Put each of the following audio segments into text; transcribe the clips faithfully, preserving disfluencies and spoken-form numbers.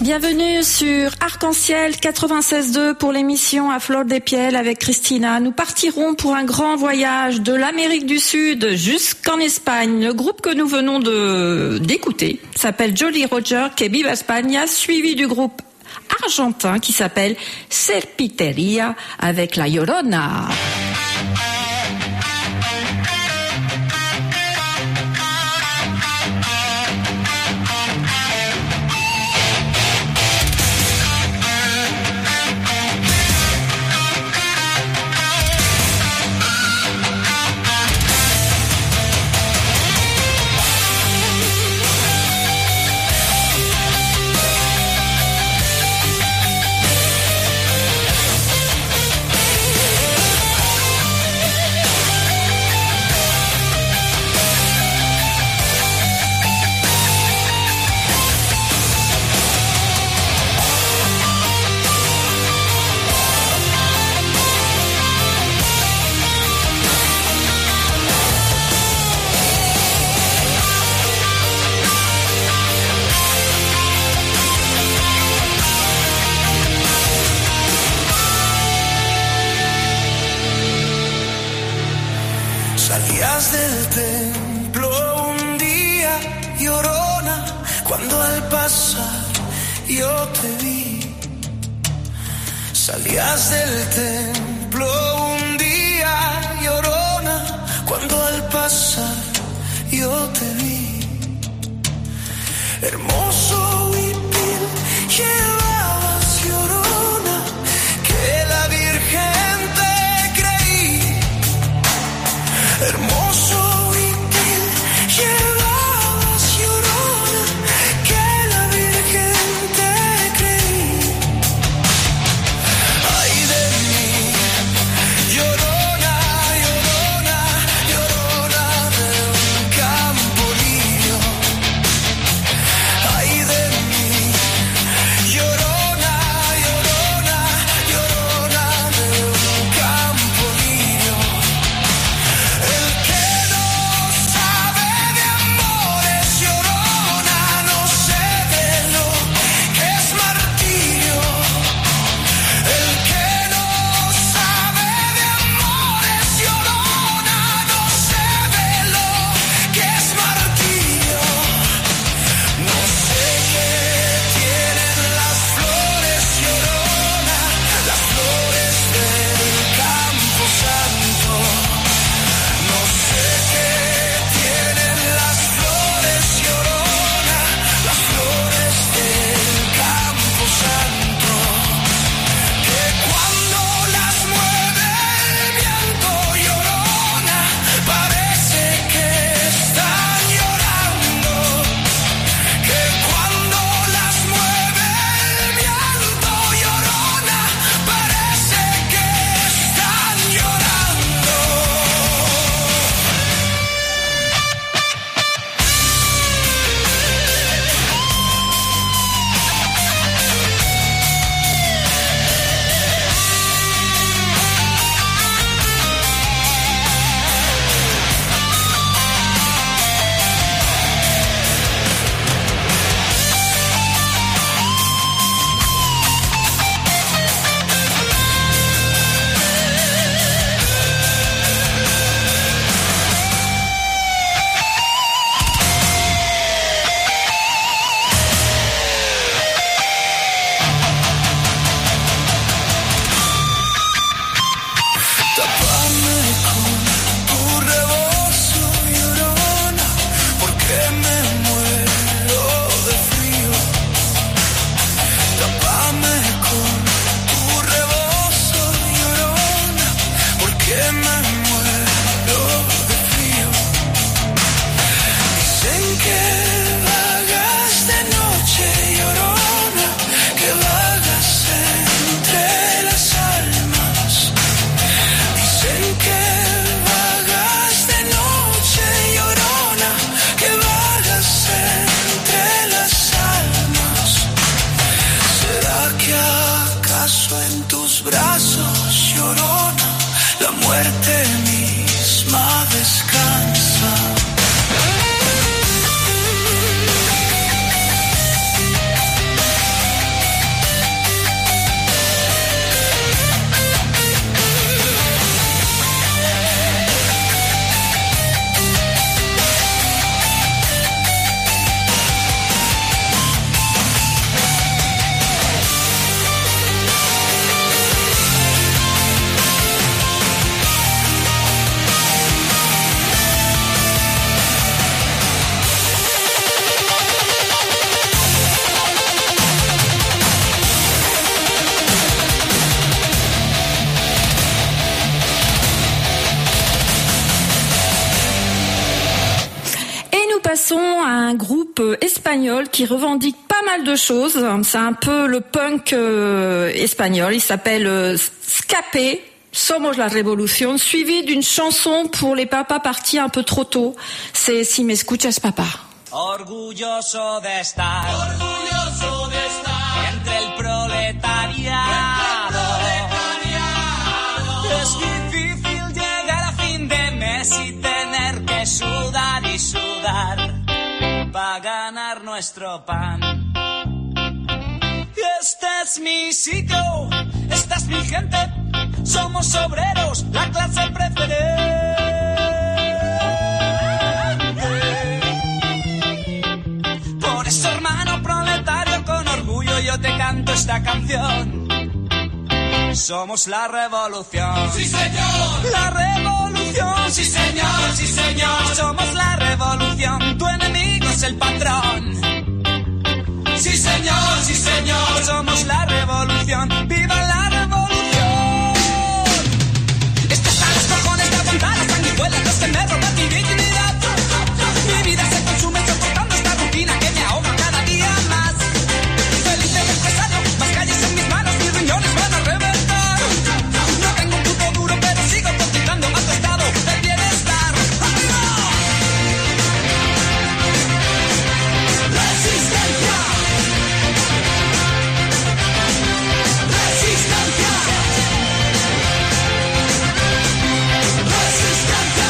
Bienvenue sur Arc-en-Ciel quatre-vingt-seize deux pour l'émission À Flor de Piel avec Christina. Nous partirons pour un grand voyage de l'Amérique du Sud jusqu'en Espagne. Le groupe que nous venons de d'écouter s'appelle Jolly Roger que Viva España, suivi du groupe argentin qui s'appelle Serpiteria avec La Llorona. Salías del templo un día, Llorona, cuando al pasar yo te vi. Salías del templo un día, Llorona, cuando al pasar yo te vi. Hermoso huipil llevabas, Llorona, que la Virgen te creí. Hermoso huipil llevabas, Llorona, que la Virgen te creí. Ay de mí, Llorona, Llorona, Llorona de un campo lirio. Ay de mí, Llorona, Llorona, Llorona de un campo lirio. El que no sabe de amores, Llorona, no sé de lo que es martirio. El que no sabe de amores, Llorona, no sé de lo que es martirio. No sé qué tienen las flores, Llorona, las flores del campo santo. No sé qué tienen las flores, Llorona, las flores del campo santo, que cuando las mueve el viento, Llorona, parece que están llorando, que cuando las mueve el viento, Llorona, parece que están llorando. Tápame con tu rebozo, Llorona, porque me muero de frío. Tápame con tu rebozo, Llorona, porque me muero de frío. Dicen que vagas de noche, Llorona, que vagas entre las almas. Dicen que vagas de noche, Llorona, que vagas entre las almas. ¿Será que acaso en tus brazos, Llorona, la muerte misma descansa? passons à un groupe espagnol qui revendique pas mal de choses. C'est un peu le punk euh, espagnol. Il s'appelle euh, Escape, Somos la Revolución, suivi d'une chanson pour les papas partis un peu trop tôt. C'est Si me escuchas, papa. Orgulloso de estar, orgulloso de estar entre el proletariado. Es difícil llegar a fin de mes y tener que sudar y sudar para ganar nuestro pan. Este es mi sitio, esta es mi gente, somos obreros, la clase preferente. Por eso, hermano proletario, con orgullo yo te canto esta canción. Somos la revolución. Sí, señor. La revolución. Sí, señor, sí, señor. Somos la revolución. Tu enemigo es el patrón. Sí, señor, sí, señor. Somos la revolución. ¡Viva la revolución! Estás a los cojones de aguantar las sanguijuelas, los que me roban mi dignidad. Mi vida se consume soportando esta rutina que me ahoga cada día más. Feliz de empresario, más calles en mis manos, mis riñones van a reventar. No tengo un puto duro, pero sigo conquistando a tu estado del bienestar. ¡Arriba! Resistencia. Resistencia. Resistencia.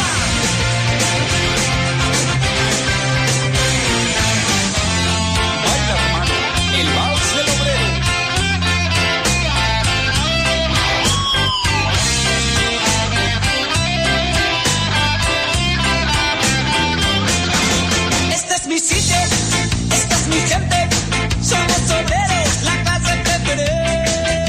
Baila, hermano, el vals del obrero. Este es mi sitio, esta es mi gente, somos obreros, la clase preferente.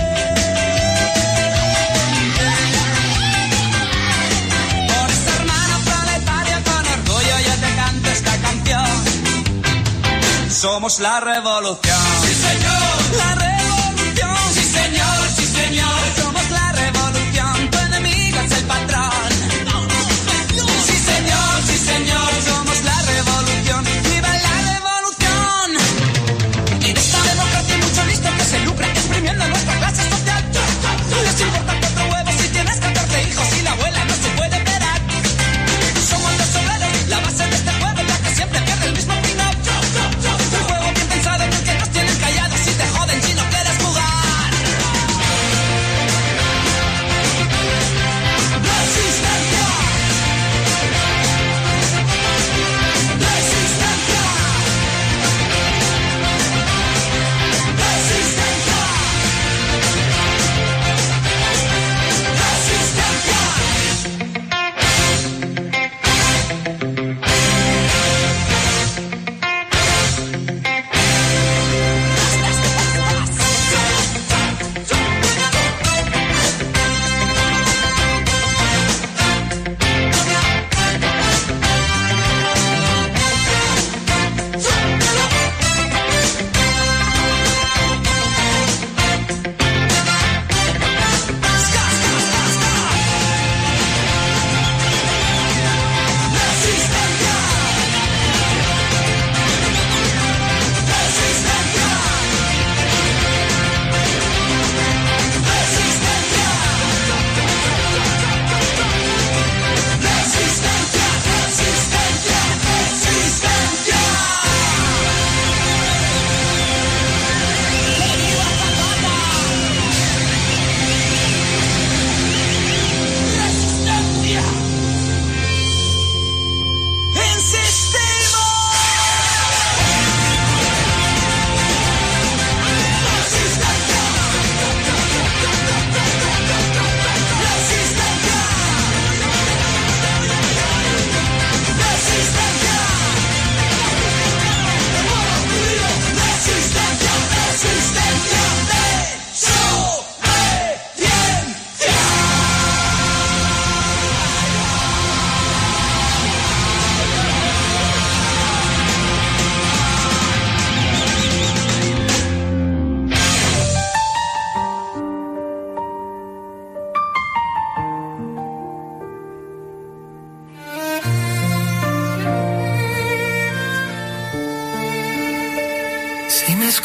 Por eso, hermano proletario, con orgullo yo te canto esta canción. Somos la revolución. Sí, señor. La revolución. Sí, señor, sí, señor. Somos la revolución. Tu enemigo es el patrón. Sí, señor, sí, señor. Somos la revolución. ¡Viva la revolución! En esta democracia hay mucho listo que se lucra exprimiendo nuestra clase social. Les importa cuatro huevos si tienes catorce hijos y la abuela no se puede esperar. Somos los obreros, la base de este juego, ya que siempre pierde el mismo final. Un juego bien pensado en el que nos tienen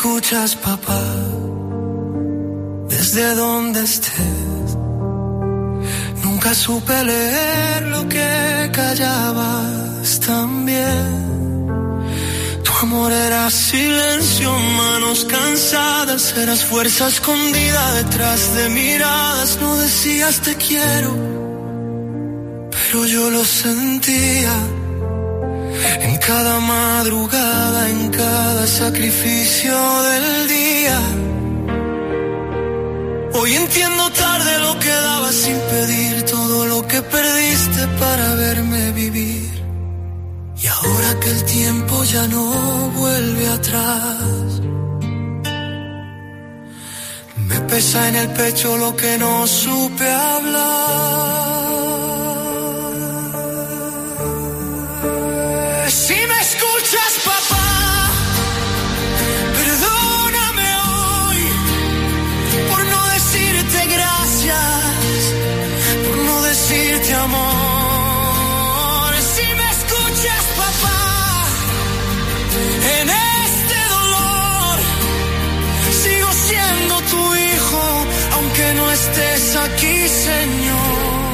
escuchas, papá, desde donde estés, nunca supe leer lo que callabas también. Tu amor era silencio, manos cansadas, eras fuerza escondida detrás de miradas. No decías te quiero, pero yo lo sentía. En cada madrugada, en cada sacrificio del día. Hoy entiendo tarde lo que dabas sin pedir, todo lo que perdiste para verme vivir. Y ahora que el tiempo ya no vuelve atrás, me pesa en el pecho lo que no supe hablar. Si me escuchas, papá, perdóname hoy por no decirte gracias, por no decirte amor. Si me escuchas, papá, en este dolor sigo siendo tu hijo, aunque no estés aquí, Señor.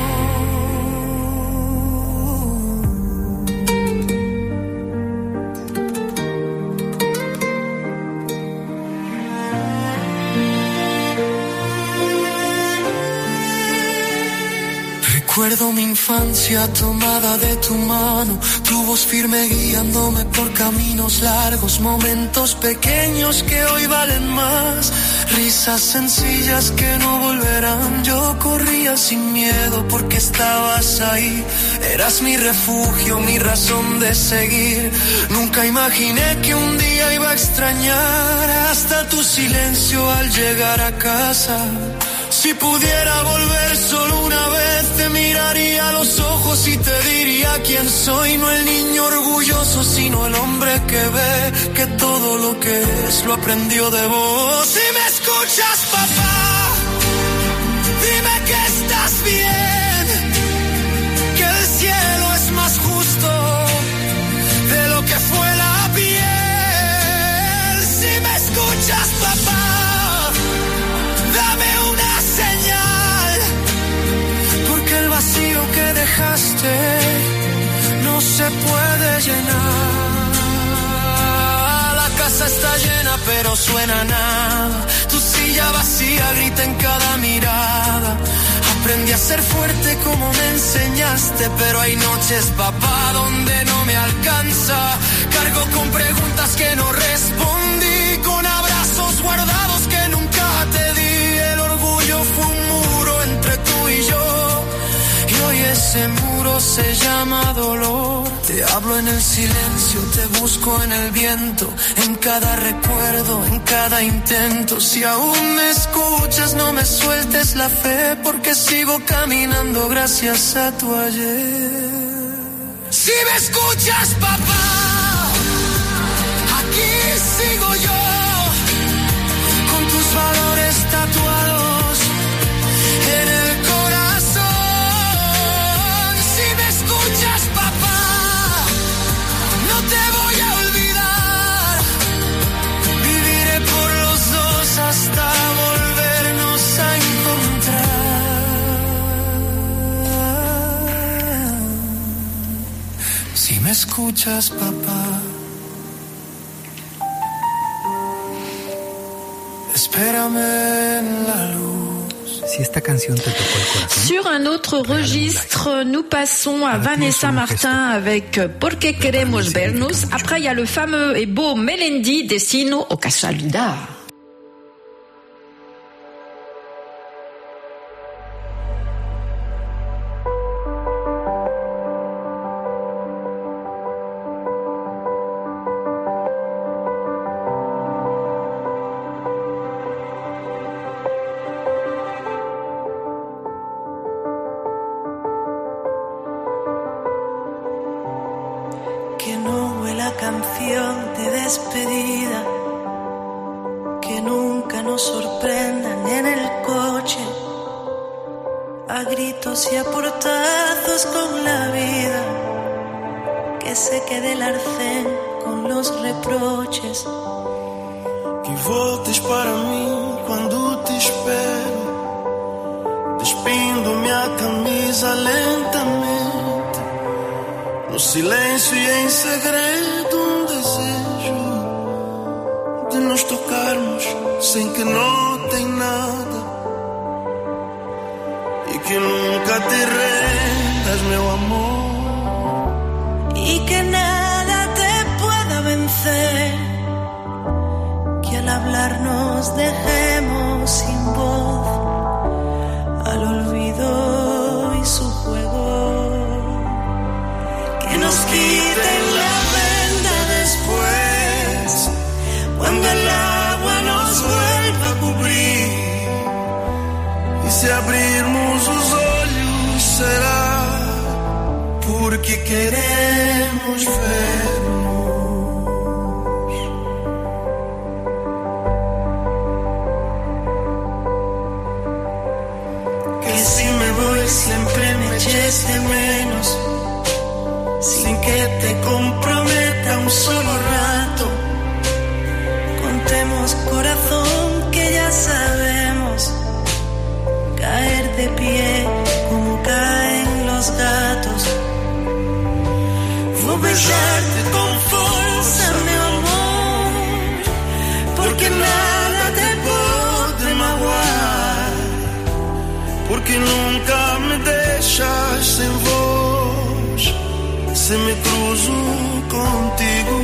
Recuerdo mi infancia tomada de tu mano, tu voz firme guiándome por caminos largos, momentos pequeños que hoy valen más, risas sencillas que no volverán. Yo corría sin miedo porque estabas ahí, eras mi refugio, mi razón de seguir. Nunca imaginé que un día iba a extrañar hasta tu silencio al llegar a casa. Si pudiera volver solo una vez, te miraría a los ojos y te diría quién soy. No el niño orgulloso, sino el hombre que ve que todo lo que es lo aprendió de vos. Si me escuchas, papá, dime que estás bien, que el cielo es más justo de lo que fue la piel. Si me escuchas, papá, dame una señal, porque el vacío que dejaste no se puede llenar. La casa está llena pero suena nada, tu silla vacía grita en cada mirada. Aprendí a ser fuerte como me enseñaste, pero hay noches, papá, donde no me alcanza. Cargo con preguntas que no respondí, con abrazos guardados que nunca te di. El orgullo fue un muro entre tú y yo, y hoy ese muro se llama dolor. Te hablo en el silencio, te busco en el viento, en cada recuerdo, en cada intento. Si aún me escuchas, no me sueltes la fe, porque sigo caminando gracias a tu ayer. Si me escuchas, papá, aquí sigo yo, con tus valores tatuados en el corazón. Si me escuchas, papá, no te voy a olvidar. Viviré por los dos hasta volvernos a encontrar. Si me escuchas, papá, espérame en la luz. Si esta canción te tocó el corazón. Sur un autre registre, nous passons à Vanessa Martin avec Porque Queremos Vernos. Après, il y a le fameux et beau Melendi, Destino o Casualidad. Que no huela canción de despedida, que nunca nos sorprendan en el coche, a gritos y a portazos con la vida, que se quede el arcén con los reproches, que voltes para mim quando te espero, despindo minha camisa lentamente, no silêncio e em segredo um desejo de nos tocarmos sem que notem nada, e que nunca te rendas, meu amor, y que nada te pueda vencer, que al hablar nos dejemos sin voz al olvido y su juego, que nos quiten la venda después, cuando el agua nos vuelva a cubrir, y si abrirmos os olhos será porque queremos vernos. Que si me voy siempre me eches de menos, sin que te comprometa un solo rato. Contemos, corazón, que ya sabemos caer de pie como caen los gatos. Vou beijarte con fuerza, mi amor, porque nada te podrá magoar, Porque nunca me deixas sem voz, se me cruzo contigo.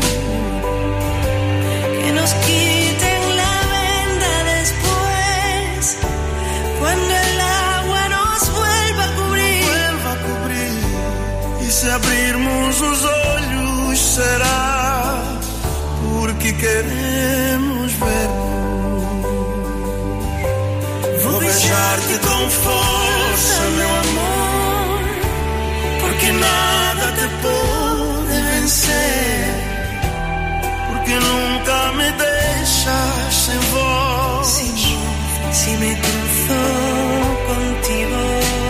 que nos quiten la venda después, cuando el agua nos vuelva a cubrir, Vuelva a cobrir, e se abrirmos os olhos será porque queremos ver. Vou beijar-te com força, meu amor, porque nada te pode vencer, porque nunca me deixas sem voz. si, si me cruzo contigo,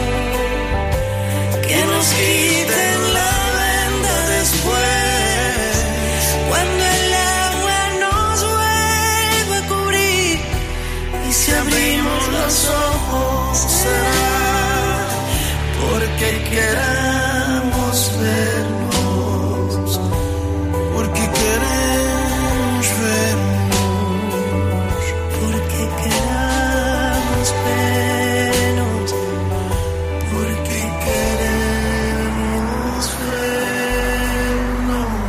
que nos quiten la venda después, cuando el agua nos vuelva a cubrir, y si abrimos los ojos será porque queramos vernos, Porque queremos vernos, porque queramos vernos, porque queremos vernos.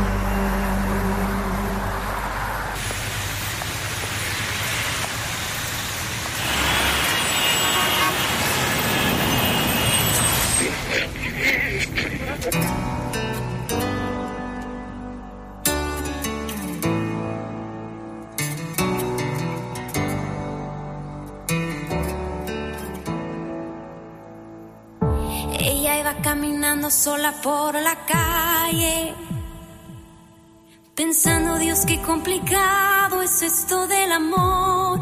Ella iba caminando sola por la calle, pensando, Dios, qué complicado es esto del amor.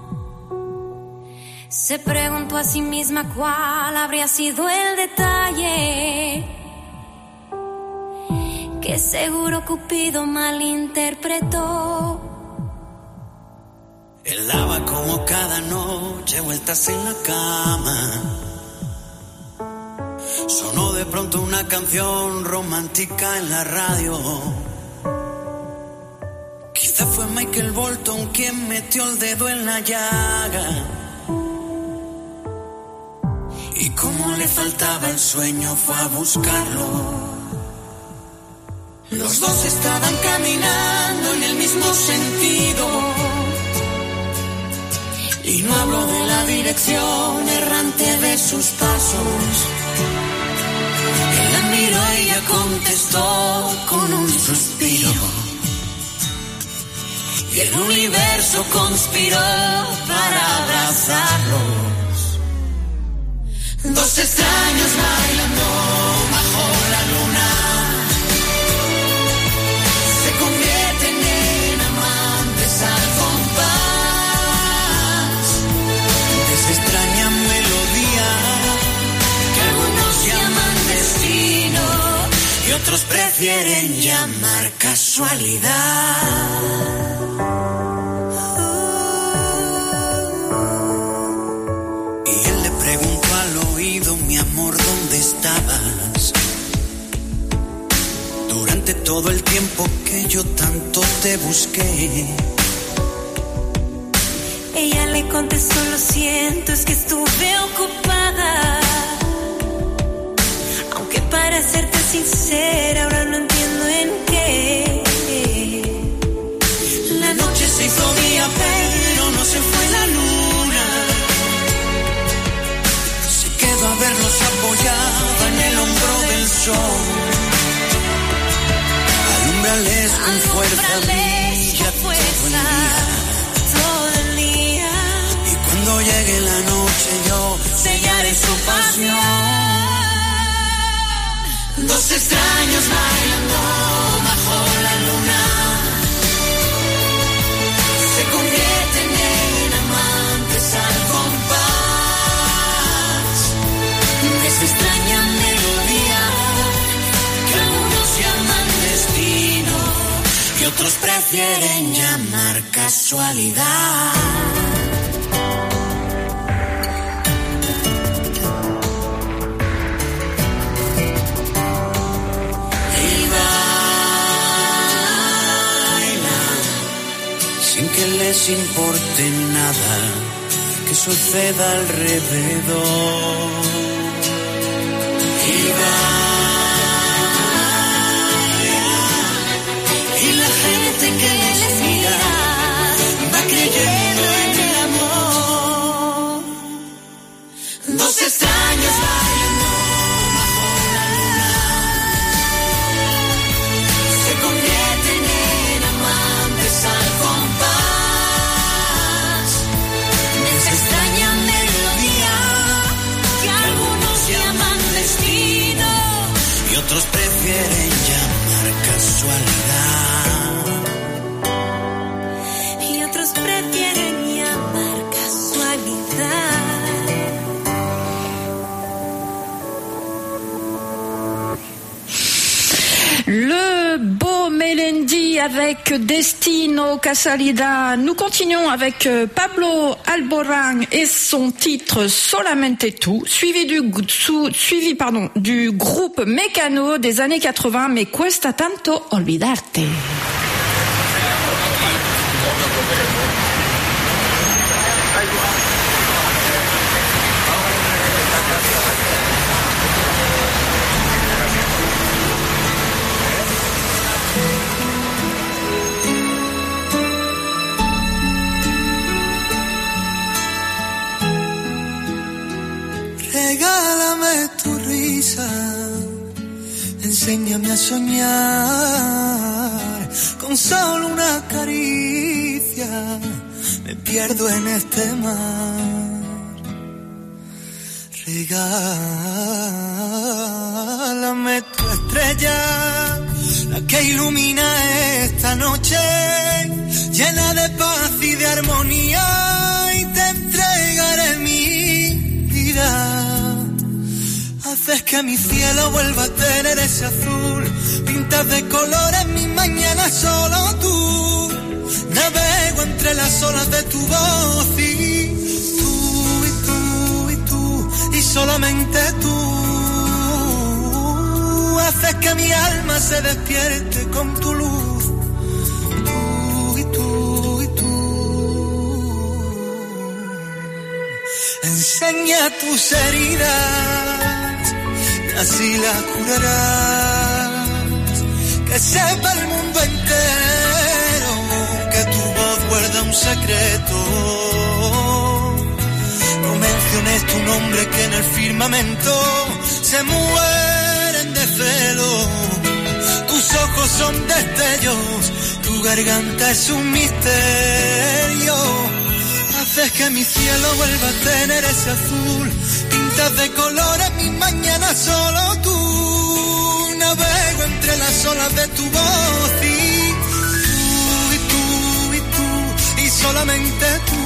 Se preguntó a sí misma cuál habría sido el detalle que seguro Cupido malinterpretó. Él daba como cada noche vueltas en la cama. Sonó de pronto una canción romántica en la radio. Quizá fue Michael Bolton quien metió el dedo en la llaga. Y como le faltaba el sueño fue a buscarlo. Los dos estaban caminando en el mismo sentido. Y no hablo de la dirección errante de sus pasos. Él la miró y ella contestó con un suspiro. Y el universo conspiró para abrazarlos. Dos extraños bailando bajo la luna. Se convierten en amantes al compás de esa extraña melodía que algunos llaman destino y otros prefieren llamar casualidad. durante todo el tiempo que yo tanto te busqué. Ella le contestó, lo siento, es que estuve ocupada. Aunque para serte sincera, ahora no entiendo en qué. La noche se hizo día, pero no se fue la luna. Se quedó a vernos apoyada en el hombro del sol. Alúmbrales con fuerza, brilla todo el día. Cuando llegue la noche yo sellaré su pasión. Dos extraños bailando bajo la luna se convierten en amantes al compás de esa extraña melodía que algunos llaman destino y otros prefieren llamar casualidad. Que les importe nada que suceda alrededor. Y baila, y la gente que les mira va creyendo en el amor. Dos extraños bailando bajo la luna se convierten en amantes al compás. Extraña melodía que algunos llaman destino y otros prefieren llamar casualidad. Y otros prefieren llamar casualidad. Le beau Melendi avec Destino Casualidad. Nous continuons avec Pablo Alborán et son titre Solamente Tú, suivi du, su, suivi, pardon, du groupe Mecano des années quatre-vingts, Me Cuesta Tanto Olvidarte. Regálame tu risa, enséñame a soñar, con solo una caricia me pierdo en este mar. Regálame tu estrella, la que ilumina esta noche, llena de paz y de armonía, y te entregaré mi vida. Haces que mi cielo vuelva a tener ese azul, pintas de colores mi mañana solo tú. Navego entre las olas de tu voz y tú, y tú, y tú, y solamente tú. Haces que mi alma se despierte con tu luz. Tú, y tú, y tú. Enseña tus heridas, así la curarás, que sepa el mundo entero que tu voz guarda un secreto. No menciones tu nombre que en el firmamento se mueren de celo. Tus ojos son destellos, tu garganta es un misterio. Haces que mi cielo vuelva a tener ese azul, pintas de colores mi mañana solo tú. Navego entre las olas de tu voz y tú, y tú, y tú, y solamente tú.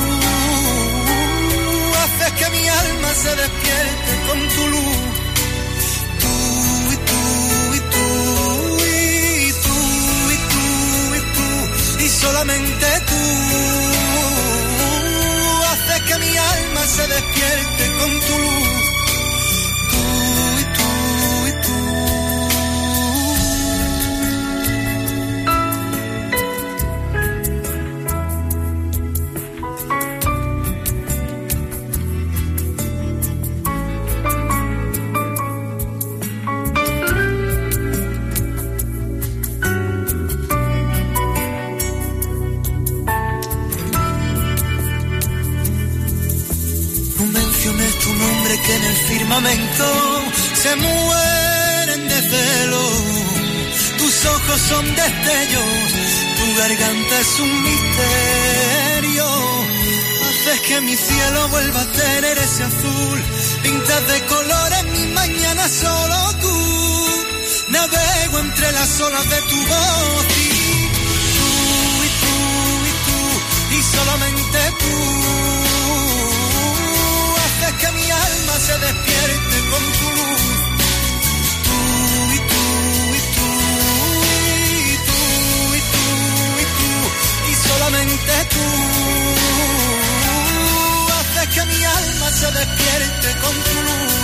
Haces que mi alma se despierte con tu luz. Tú, y tú, y tú, y tú, y tú, y tú, y solamente tú. Que mi alma se despierte con tu luz. Tú y tú y tú. en el firmamento se mueren de celo. Tus ojos son destellos, tu garganta es un misterio. Haces que mi cielo vuelva a tener ese azul. Pintas de colores mi mañana solo tú. Navego entre las olas de tu voz y tú, y tú, y tú, y solamente tú. Haces que mi alma se despierte con tu luz. Tú, y tú, y tú, y tú, y tú, y tú, y solamente tú. Haces que mi alma se despierte con tu luz.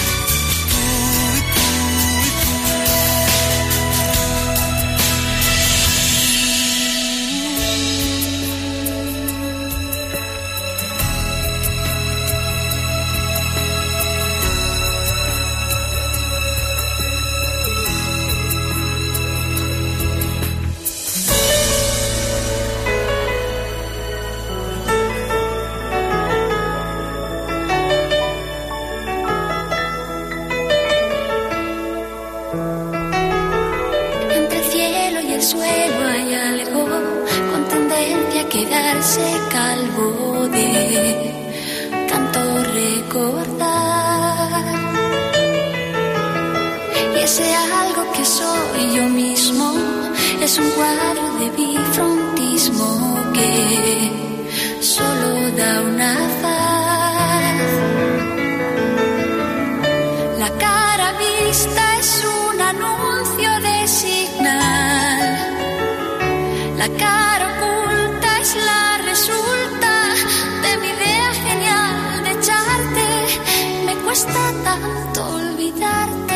Quedarse calvo de tanto recordar. Y ese algo que soy yo mismo es un cuadro de bifrontismo que solo da una faz. La cara vista es un anuncio de señal. La cara oculta es la resulta de mi idea genial de echarte. Me cuesta tanto olvidarte.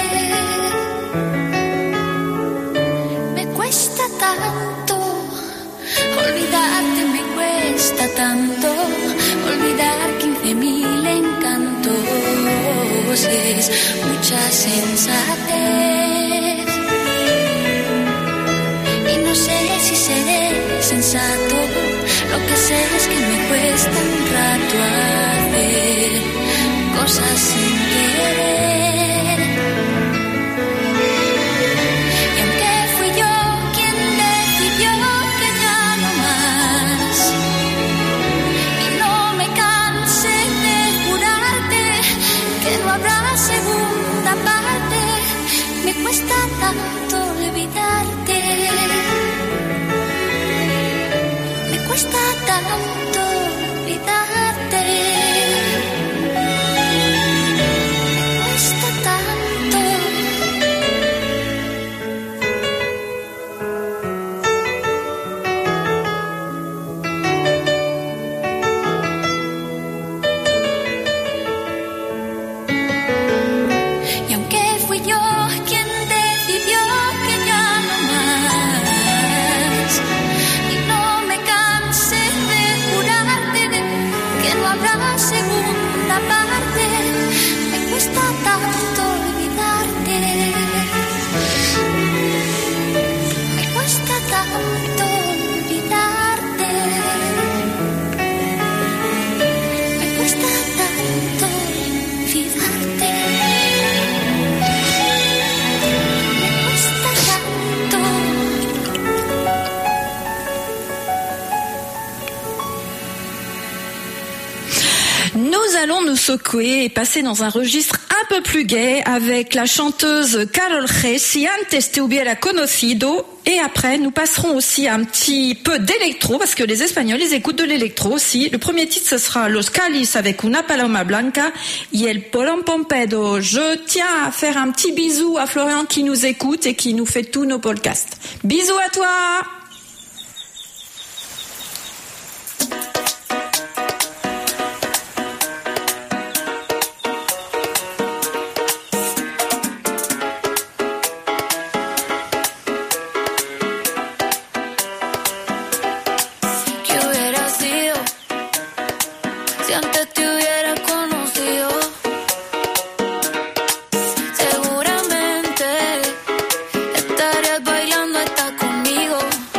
Me cuesta tanto olvidarte. Me cuesta tanto olvidar quince mil encantos. Es mucha sensatez. Y no sé si seré sensato. Lo que sé es que me cuesta un rato hacer cosas sin querer. Y aunque fui yo quien decidió que ya no más, y no me cansé de jurarte que no habrá segunda parte, me cuesta tanto olvidarte. Me cuesta tanto olvidarte. Me cuesta tanto. Y aunque fui yo quien decidió que ya no más, y no me cansé de jurarte que no habrá segunda parte, me cuesta tanto olvidarte. Me cuesta tanto olvidarte. Me cuesta tanto olvidarte. Me cuesta tanto. Nous allons nous secouer et passer dans un registre un peu plus gai avec la chanteuse Carol G. Si antes te hubiera conocido. Et après, nous passerons aussi un petit peu d'électro, parce que les Espagnols, ils écoutent de l'électro aussi. Le premier titre, ce sera Los Calis avec Una Paloma Blanca et El Polón Pompedo. Je tiens à faire un petit bisou à Florian qui nous écoute et qui nous fait tous nos podcasts. Bisous à toi! ¿Qué hubiera sido si antes te hubiera conocido? Seguramente estarías bailando hasta conmigo.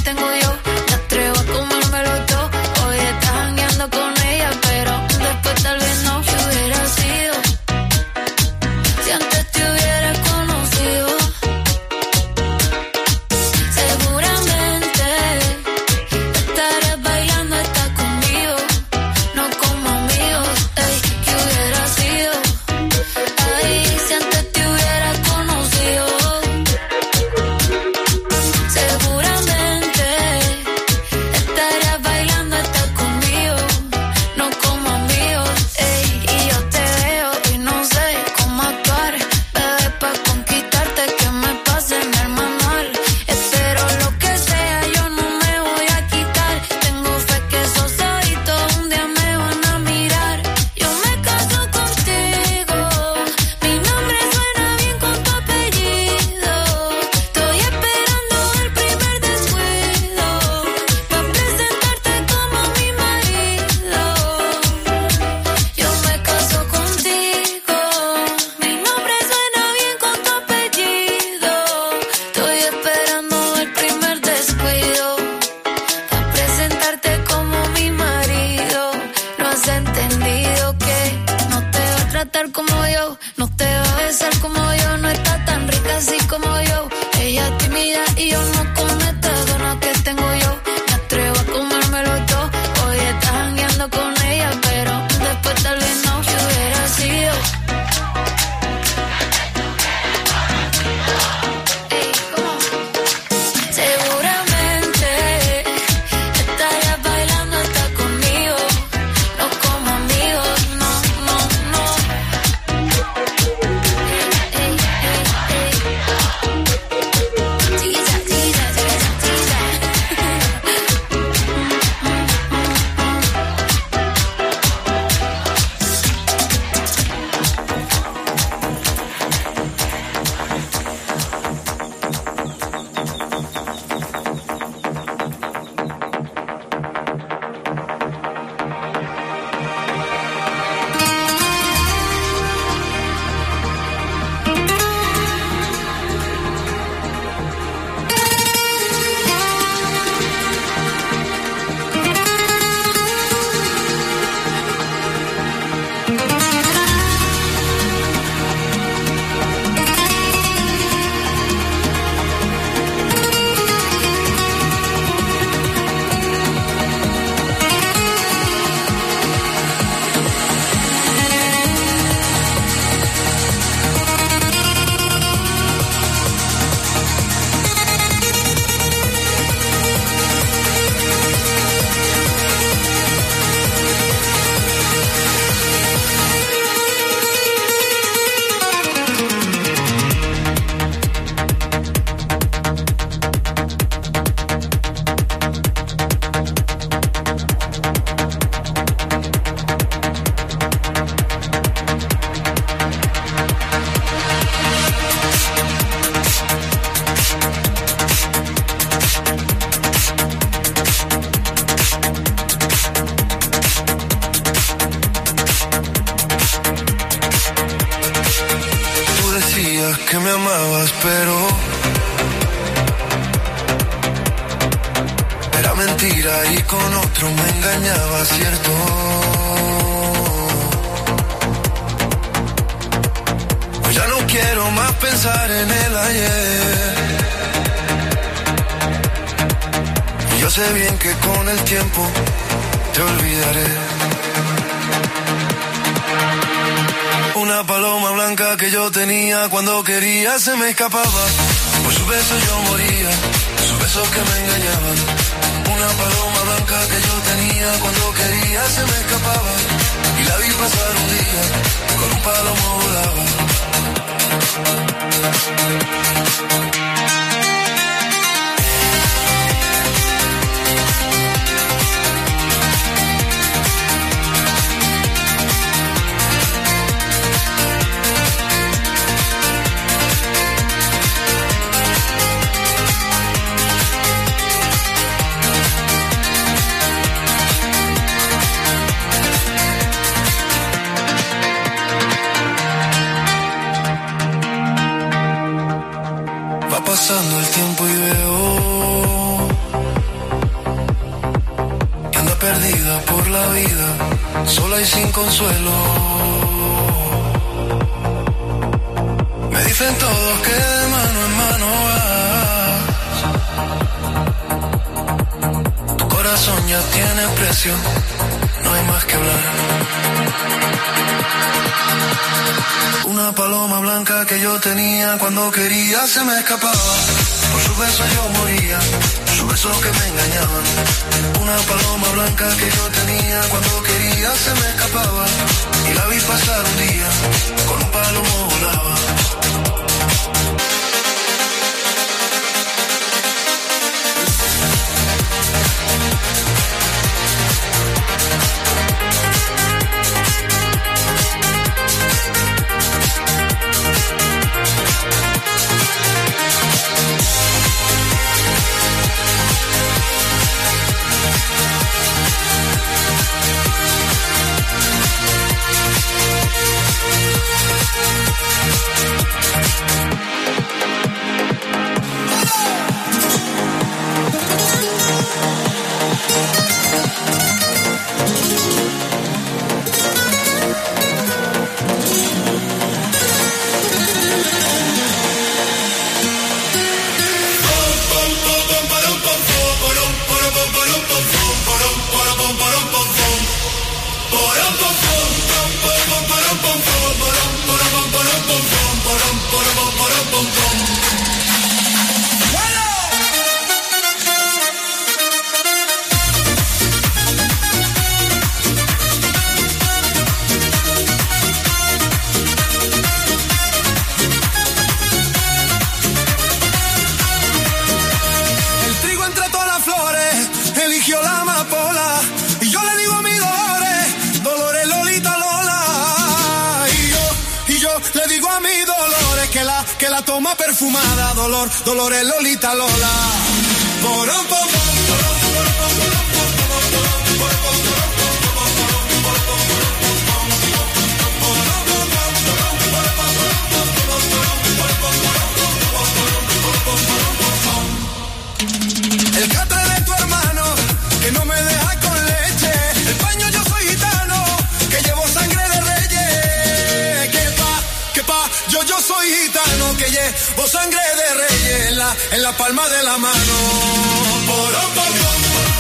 tengo yo. Me atrevo a comérmelo todo. Hoy estás jangueando con ella, pero después tal vez no. ¿Qué hubiera sido si antes te hubiera conocido? Seguramente estarías bailando, estás conmigo, no como amigos. Ey, ¿qué hubiera sido? Ay, si antes te hubiera conocido. Seguramente estarías bailando, estás conmigo, no como amigos. Ey, y yo te veo y no sé cómo actuar, bebé, pa' conquistarte, que me pase en el manual. Espero lo que sea, yo no me voy a quitar. Tengo fe que esos ojitos un día me van a mirar. Yo me caso contigo, mi nombre suena bien con tu apellido. Estoy esperando el primer descuido pa' presentarte como mi marido. Yo me caso contigo, mi nombre suena bien con tu apellido. Estoy esperando el primer descuido pa' presentarte como mi marido. No has entendido que no te va a tratar como yo, no te va a besar como yo, no está tan rica así como yo. Ella es tímida y yo no con esta dona que tengo yo. Me atrevo a comérmelo todo. Hoy estás jangueando con ella, pero después tal vez no. ¿Qué hubiera sido? Ey, ¿cómo? Seguramente estarías bailando, estás conmigo, no como amigos, no, no, no. Ey, ey, ey. Chiquilla, chiquilla, chiquilla, chiquilla. Tú decías que me amabas, pero era mentira y con otro me engañabas, ¿cierto? Pues ya no quiero más pensar en el ayer. Y yo sé bien que con el tiempo te olvidaré. Una paloma blanca que yo tenía cuando quería se me escapaba. Por su beso yo moría, sus besos que me engañaban. Una paloma blanca que yo tenía cuando quería se me escapaba. Y la vi pasar un día, con un palomo volaba. pasando el tiempo y veo perdida por la vida, sola y sin consuelo. Me dicen todos que de mano en mano vas. Tu corazón ya tiene precio, no hay más que hablar. Una paloma blanca que yo tenía cuando quería se me escapaba. Por su beso yo moría, sus besos que me engañaban. Una paloma blanca que yo tenía cuando quería se me escapaba. Y la vi pasar un día, con un palomo volaba. Perfumada, dolor, dolor es Lolita Lola. Porón, porón, el catre de tu hermano que no me deja con leche. El paño yo soy gitano que llevo sangre de reyes. Que pa, que pa, yo yo soy gitano que llevo sangre de reyes en la, en la palma de la mano. Porón, porón.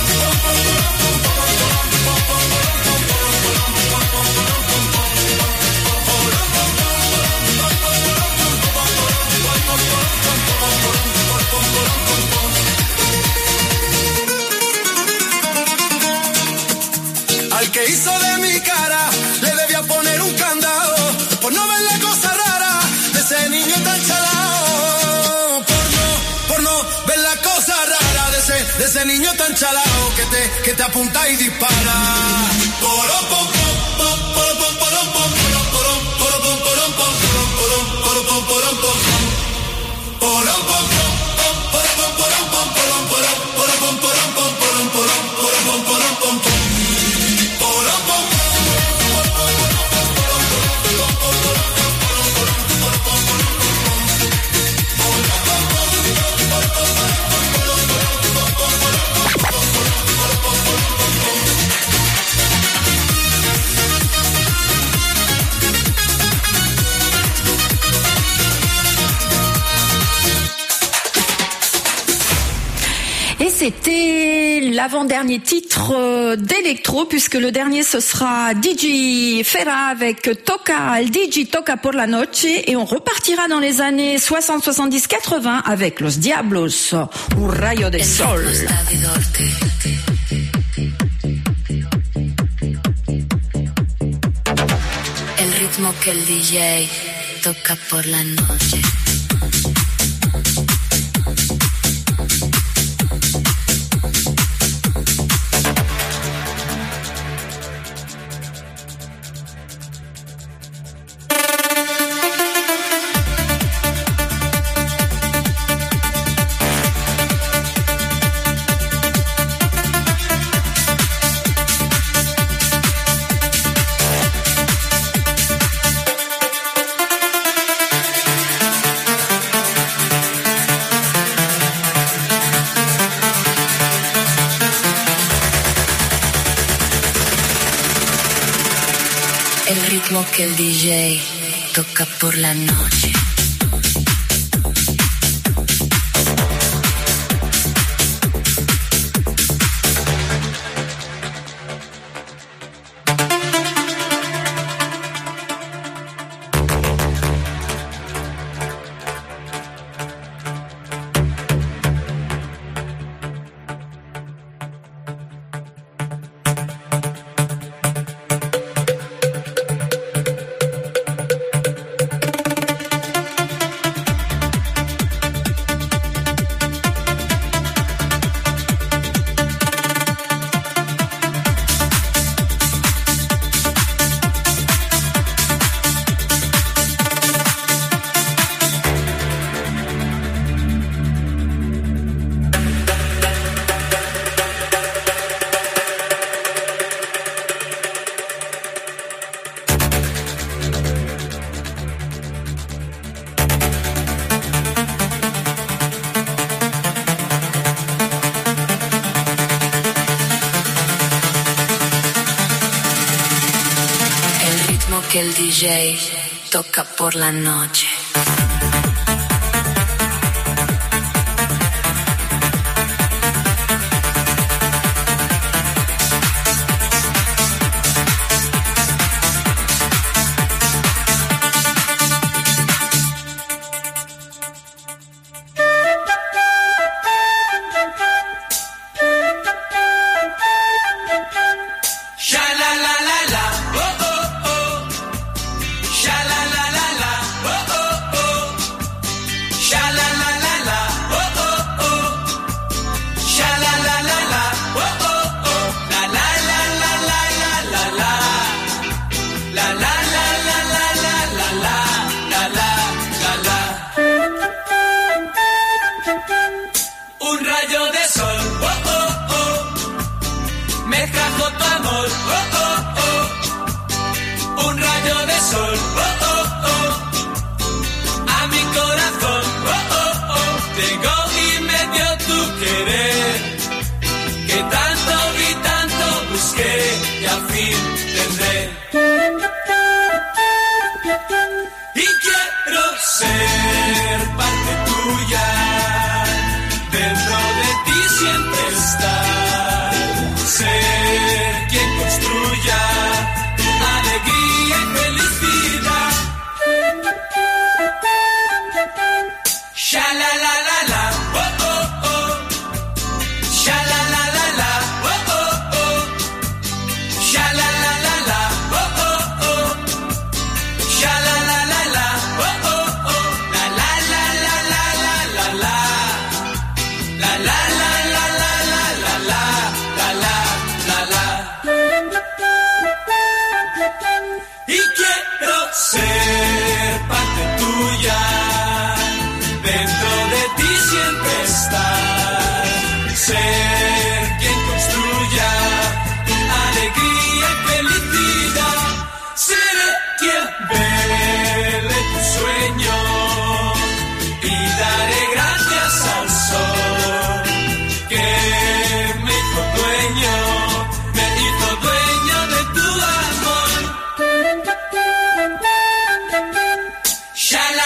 Al que hizo de mi cara le debía poner un candado por no ver la cosa rara de ese niño tan chalao. Por no, por no ver la cosa rara de ese, de ese niño tan chalao que te, que te apunta y dispara. Porón, pom, pom, pom, porón, pom, porón, pom, porón, porón, porón, pom, porón, pom, porón, porón, porón, pom, porón, pom, porón, pom, pom, porón, pom, porón, pom, porón, porón, porón, pom, porón, pom, porón, porón, porón, pom, porón, pom, pom. C'était l'avant-dernier titre d'Electro, puisque le dernier ce sera D J Ferra avec Toca, el D J Toca por la noche, et on repartira dans les années soixante, soixante-dix, quatre-vingts avec Los Diablos, un rayo de sol. El ritmo que el D J toca por la noche. ritmo que el D J toca por la noche. Que el D J toca por la noche.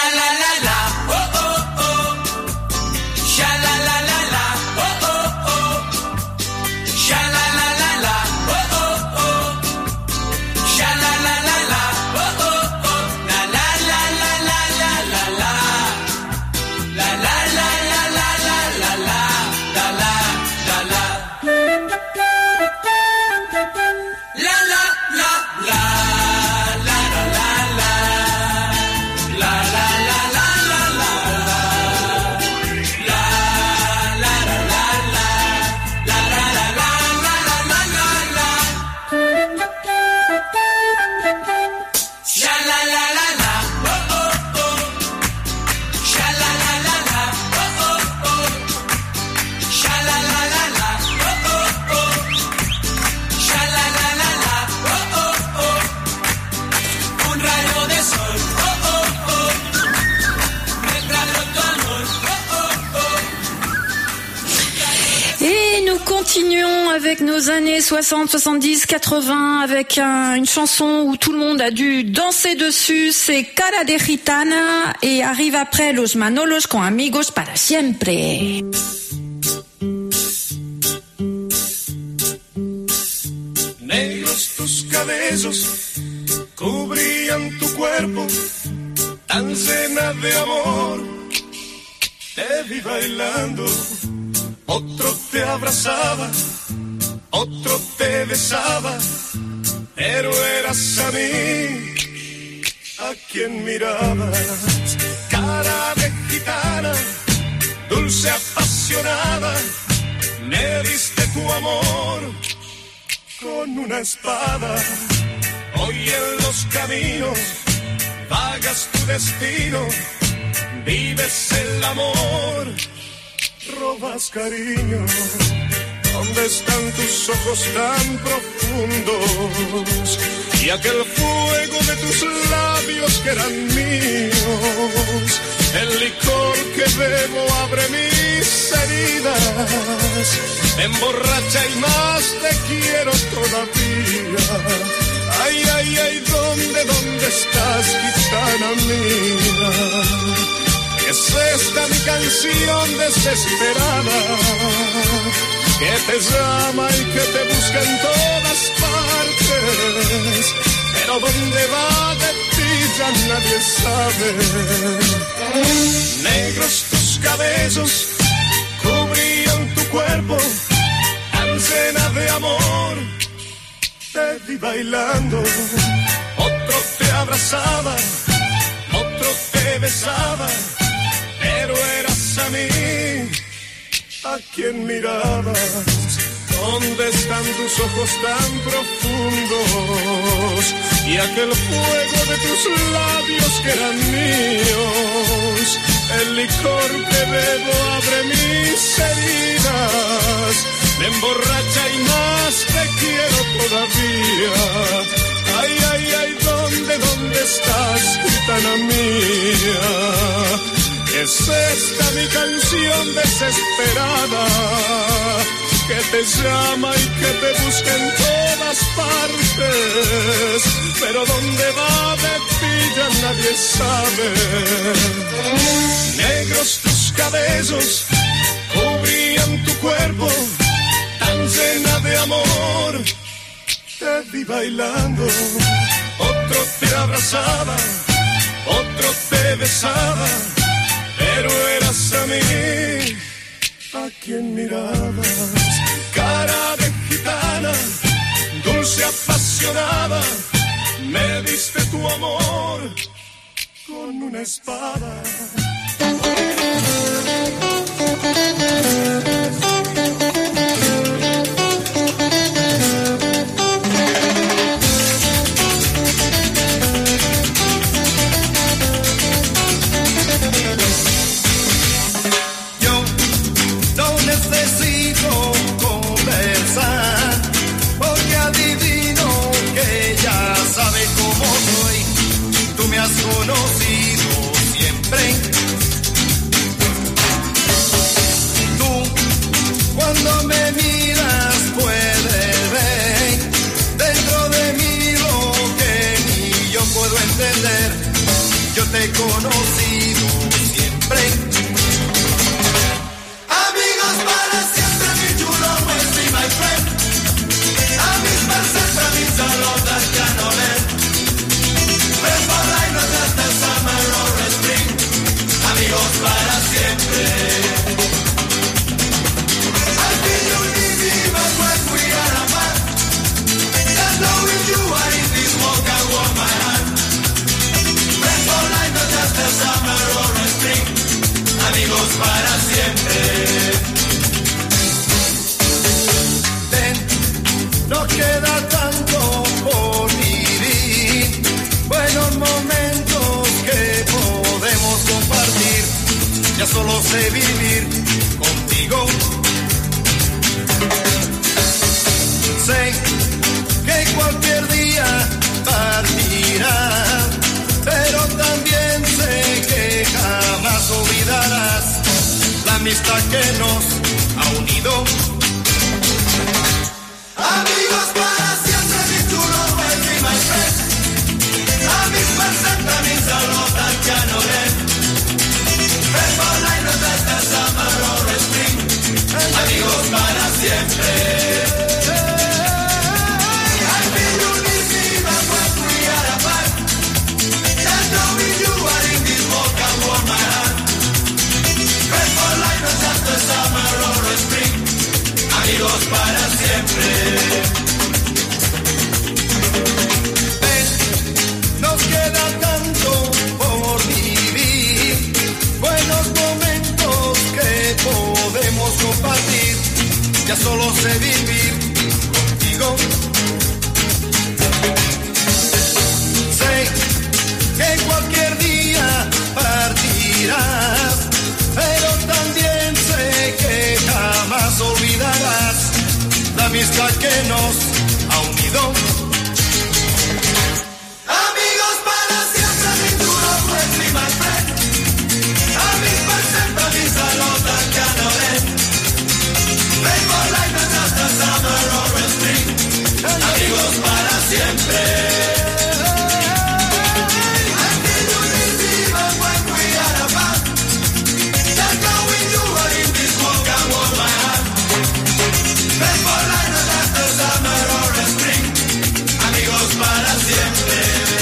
Oh, oh, oh. nous continuons avec nos années soixante, soixante-dix, quatre-vingts avec un, une chanson où tout le monde a dû danser dessus, c'est Cara de Gitana, et arrive après Los Manolos con Amigos para Siempre. Negros tus cabellos cubrían tu cuerpo, tan llena de amor, te vi bailando. Otro te abrazaba, otro te besaba, pero eras a mí a quien mirabas. Cara de gitana, dulce apasionada, me diste tu amor con una espada. Hoy en los caminos vagas tu destino, vives el amor, robas cariño. ¿Dónde están tus ojos tan profundos? Y aquel fuego de tus labios que eran míos. El licor que bebo abre mis heridas, me emborracha y más te quiero todavía. Ay, ay, ay, ¿dónde, dónde estás, gitana mía? Es esta mi canción desesperada, que te llama y que te busca en todas partes, pero dónde va de ti ya nadie sabe. Negros tus cabellos cubrían tu cuerpo, tan llena de amor, te vi bailando. Otro te abrazaba, otro te besaba, pero eras a mí a quien mirabas. ¿Dónde están tus ojos tan profundos? Y aquel fuego de tus labios que eran míos. El licor que bebo abre mis heridas, me emborracha y más te quiero todavía. Ay, ay, ay, ¿dónde, dónde estás, gitana mía? Es esta mi canción desesperada, que te llama y que te busca en todas partes, pero dónde va de ti ya nadie sabe. Negros tus cabellos cubrían tu cuerpo, tan llena de amor, te vi bailando. Otro te abrazaba, otro te besaba, pero eras a mí a quien mirabas. Cara de gitana, dulce apasionada, me diste tu amor con una espada. Conocido siempre. Tú, cuando me miras, puedes ver dentro de mí lo que ni yo puedo entender. Yo te he conocido siempre. Amigos para siempre, mi chulo, pues be my friend. A mis versos, a mis saludos, ya no ven. Amigos para siempre. I feel you need me, but when we are apart, just knowing you are in this walk, I want my hand. Friends for life, not just a summer or a spring. Amigos para siempre. Ven, no queda tanto por vivir, buenos momentos que podemos compartir. Ya solo sé vivir contigo. Sé que cualquier día partirás, pero también sé que jamás olvidarás la amistad que nos ha unido. Amigos para siempre, mi tu love will be my friend. Amics per sempre, amics a l'Ota que no ven. Friends for life, no just the summer or spring. Amigos para siempre. I feel you need me even when we are apart. Just knowing you are in this world can warm my heart. Friends for life, no just the summer or spring. Amigos para siempre. Ven, nos queda tanto por vivir, buenos momentos que podemos compartir. Ya solo sé vivir contigo. Sé que cualquier día partirás, pero también sé que jamás olvidarás la amistad que nos ha unido. Amigos para siempre, mi tu love will be my friend. Amics per sempre, amics a l'Ota que no ven. Friends for life, no just the summer or spring. Amigos para siempre. I feel you need me even when we are apart. Just knowing you are in this world can warm my heart. Friends for life, no just the summer or spring. Amigos para siempre.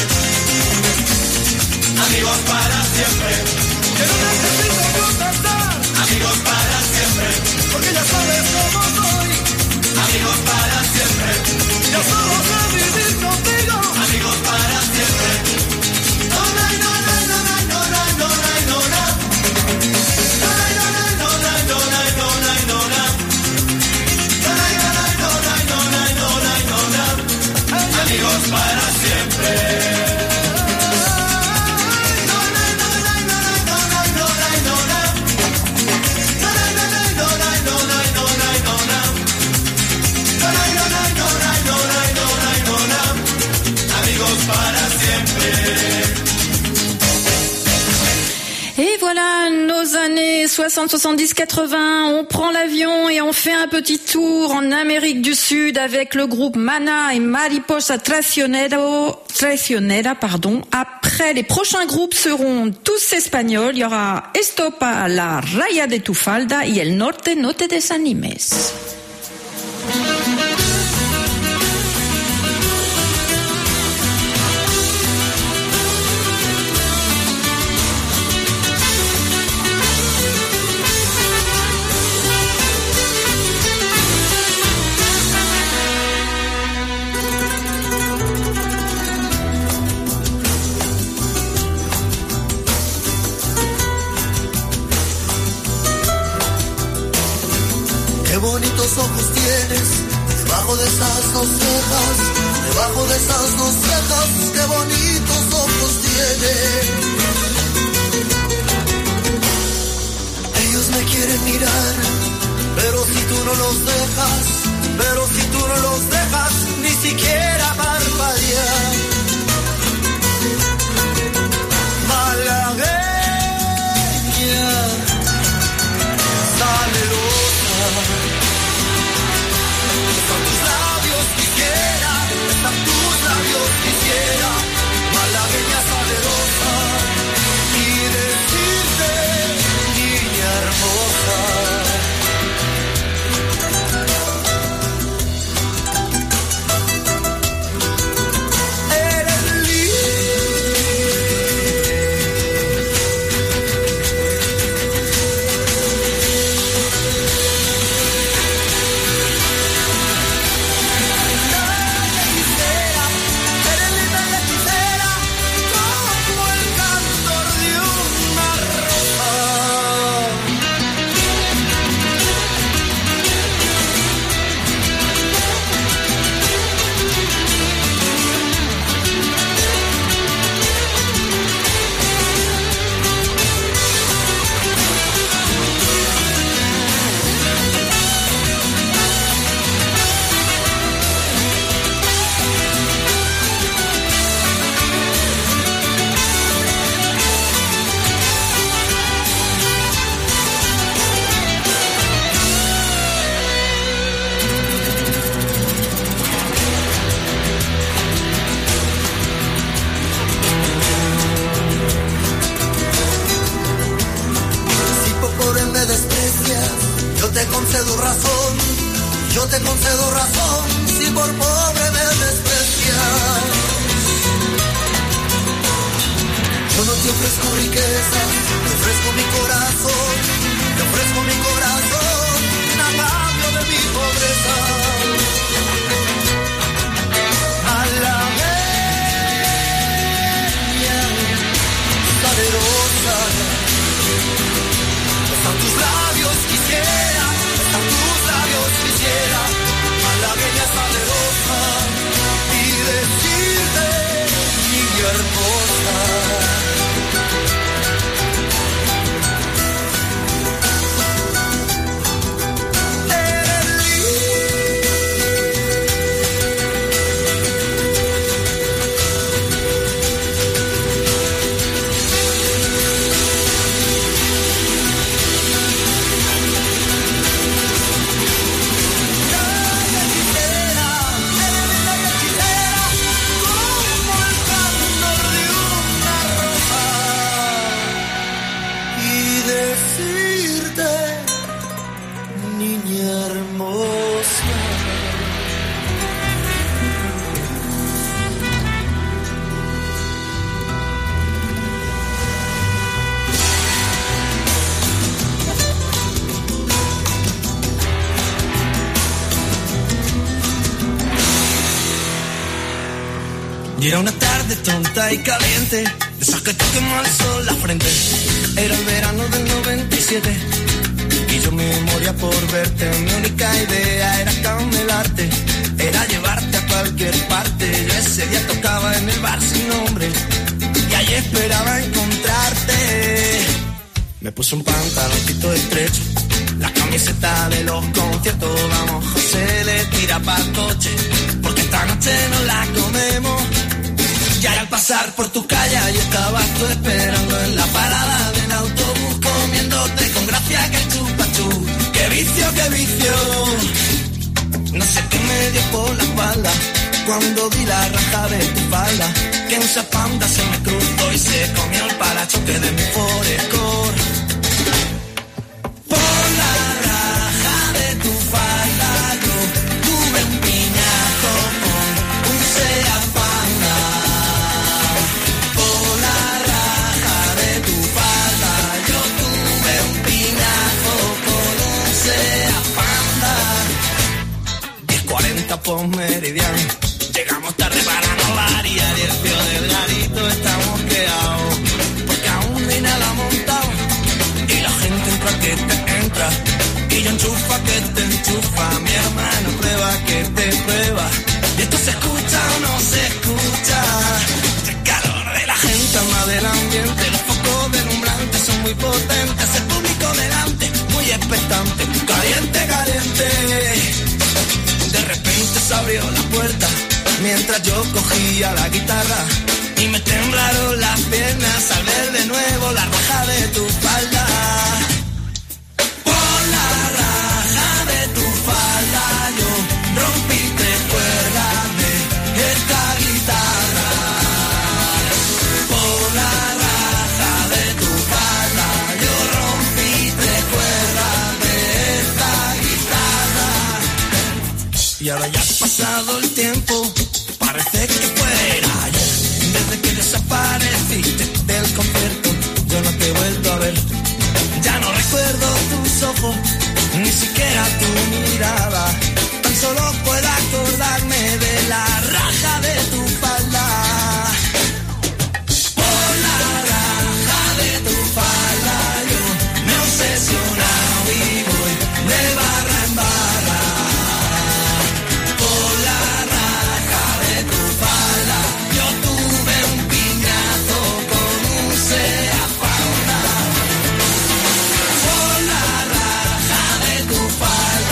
Amigos para siempre. Que no necesito contestar. Amigos para siempre. Porque ya sabes cómo soy. Amigos para siempre. Yo solo sé vivir contigo. Amigos para siempre. No, no, no, no, no, no, no, no, no, no. No, no, no, no, no, no, no, no, no, no. No, no, no, no, no, no, no, no, no. Amigos para siempre. Et voilà, nos années soixante, soixante-dix, quatre-vingts, on prend l'avion et on fait un petit tour en Amérique du Sud avec le groupe Maná et Mariposa Traicionero, Traicionera, pardon. Après, les prochains groupes seront tous espagnols. Il y aura Estopa, la Raya de tu falda y El Norte, no te desanimes. Qué bonitos ojos tienes, debajo de esas dos cejas, debajo de esas dos cejas, qué bonitos ojos tienes. Ellos me quieren mirar, pero si tú no los dejas, pero si tú no los dejas, ni siquiera parpadear. Malagueña, salerosa, están tus labios quisiera, están tus labios quisiera, malagueña salerosa, y decirte, niña hermosa. concedo razón, yo te concedo razón, si por pobre me desprecias. Yo no te ofrezco riquezas, te ofrezco mi corazón, te ofrezco mi corazón, a cambio de mi pobreza. Malagueña, salerosa, están tus labios, quisiera, están tus labios, quisiera, malagueña salerosa, y decirte, niña hermosa. Y era una tarde tonta y caliente, de esas que te quema el sol la frente. Era el verano del noventa y siete y yo me moría por verte. Mi única idea era camelarte, era llevarte a cualquier parte. Yo ese día tocaba en el bar sin nombre y allí esperaba encontrarte. Me puse un pantaloncito estrecho, la camiseta de los conciertos. Vamos, José, le tira pa'l coche, porque esta noche no la comemos. Y al pasar por tu calle, y estabas tú esperando en la parada del autobús, comiéndote con gracia que chupachú. ¡Qué vicio, qué vicio! No sé qué me dio por la espalda cuando vi la raja de tu falda, que en esa panda se me cruzó y se comió el parachoque de mi Forescore. Por la raja de tu falda yo tuve un piñazo con un Seat Panda. Por la raja de tu falda yo tuve un piñazo con un Seat Panda. diez cuarenta por meridiano, llegamos tarde para no variar y el tío delgadito está mosqueado, porque aún ni nada montado y la gente entra que te entra y yo enchufa que te enchufa, mi hermano prueba que te prueba y esto se escucha o no se escucha. El calor de la gente más del ambiente, los focos deslumbrantes son muy potentes, el público delante muy expectante, caliente, caliente. De repente se abrió la puerta mientras yo cogía la guitarra y me temblaron las piernas al ver de nuevo la raja de tu falda. Por la raja de tu falda yo rompí tres cuerdas de esta guitarra. Por la raja de tu falda yo rompí tres cuerdas de esta guitarra. Y ahora ya ha pasado el tiempo, parece que fuera ayer, desde que desapareciste del concierto, yo no te he vuelto a ver. Ya no recuerdo tus ojos, ni siquiera tu mirada, tan solo puedo acordarme de la raja de tu falda. Por la raja de tu falda yo me he obsesionado y voy de barra en barra. Por la raja de tu falda yo tuve un piñazo con un Seat Panda. Por la raja de tu falda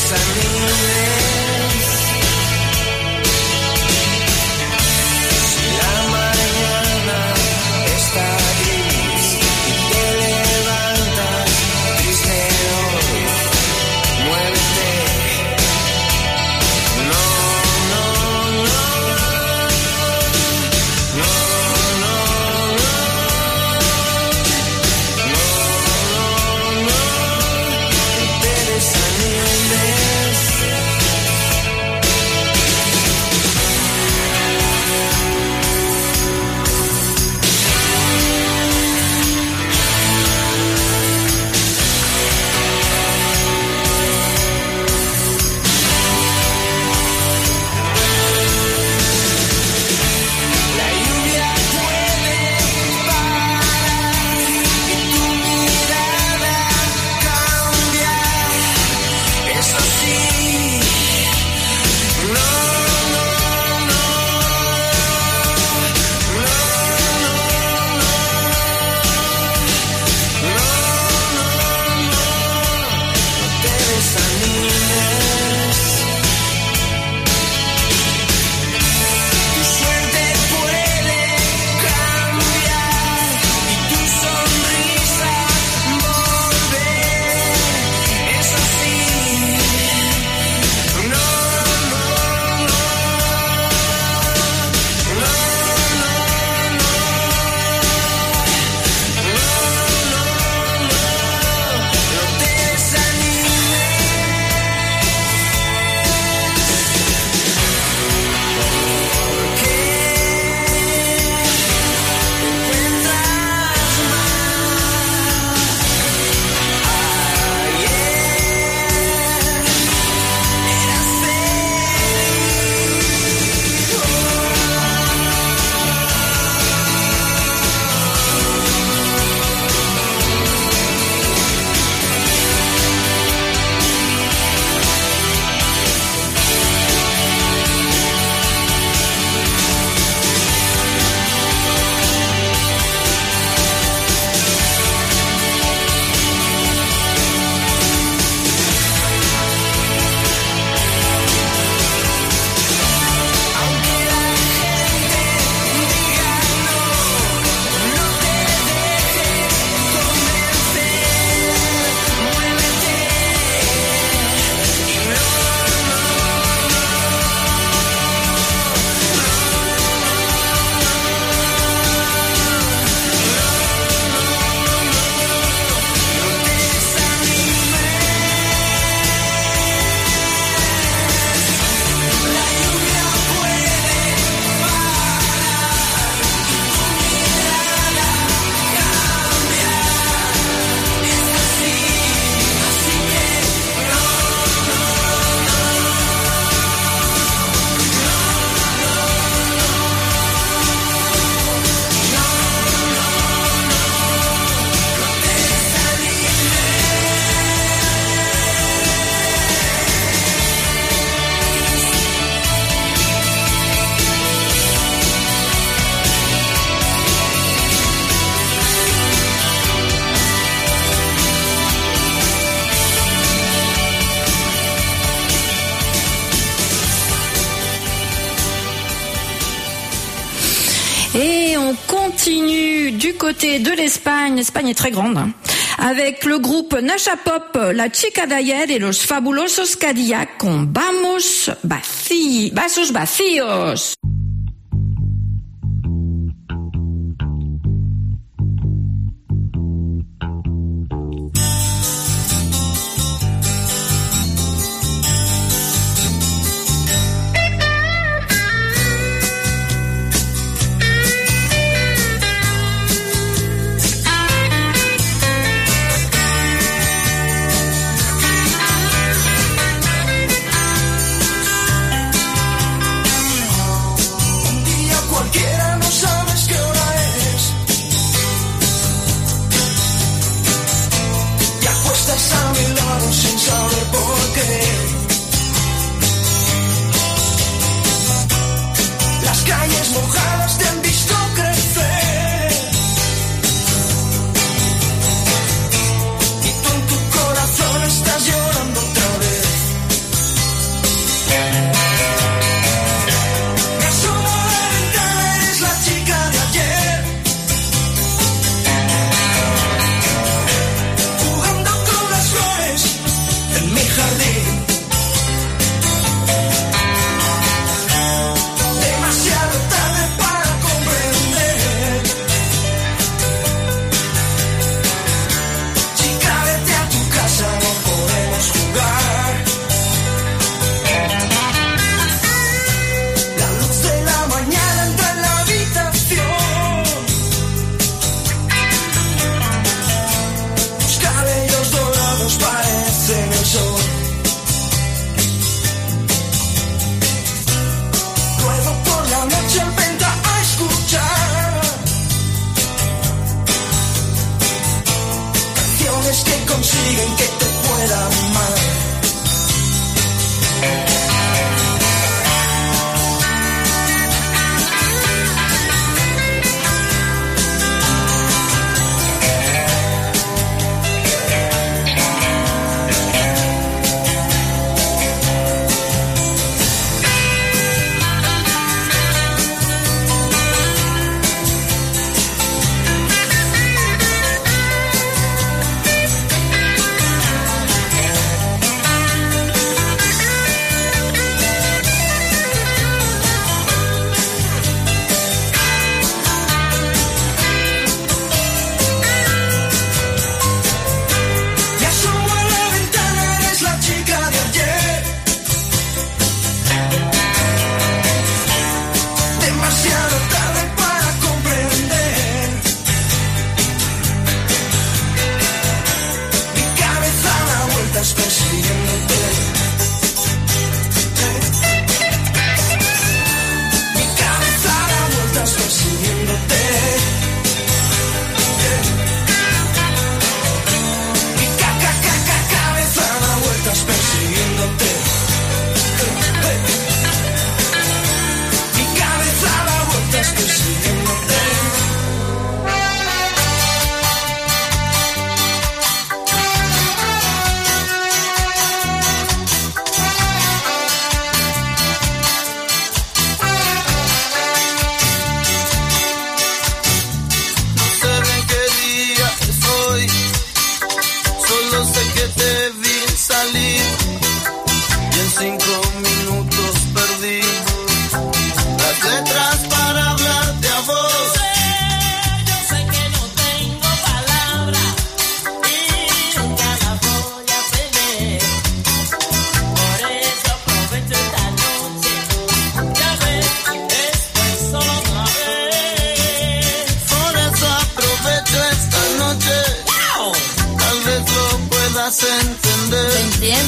desanimes. Si la mañana está gris y te levantas triste hoy, muévete. No, no, no, no, no, no, no, no, te desanimes. La lluvia puede parar y tu mirada cambiar. Eso sí, no, no, no, no, no, no, no, no, no te desanimes. Tu suerte puede cambiar y tu sonrisa volver. Eso sí, no, no, no, no, no, no, no te desanimes. Porque encuentras más. Ayer eras aunque la gente diga no, no te dejes convencer, muévete y no, no, no te desanimes. La lluvia puede parar y tu mirada cambiar. Es así, así que no, no, no, no, no te Et on continue du côté de l'Espagne. L'Espagne est très grande, hein, avec le groupe Nasha Pop, La Chica d'Ayer et Los Fabulosos Cadillac con Vamos Vaci- Vasos Vacíos. no.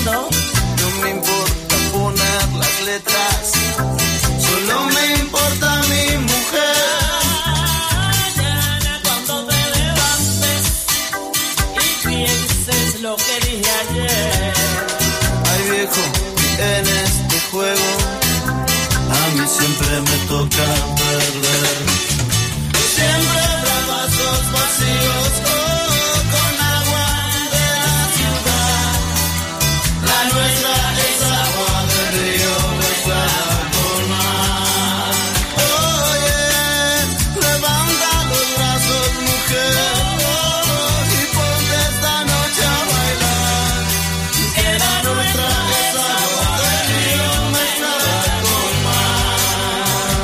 lindo. No me importa poner las letras, solo me importa mi mujer. Mañana cuando te levantes y pienses lo que dije ayer. Ay viejo, en este juego a mí siempre me toca perder. Siempre habrá vasos vacíos oh, con agua de la ciudad. La nuestra es agua del río mezclada con mar. Oye, levanta los brazos, mujer, oh, y ponte esta noche a bailar. Que la nuestra es agua del río mezclada con mar.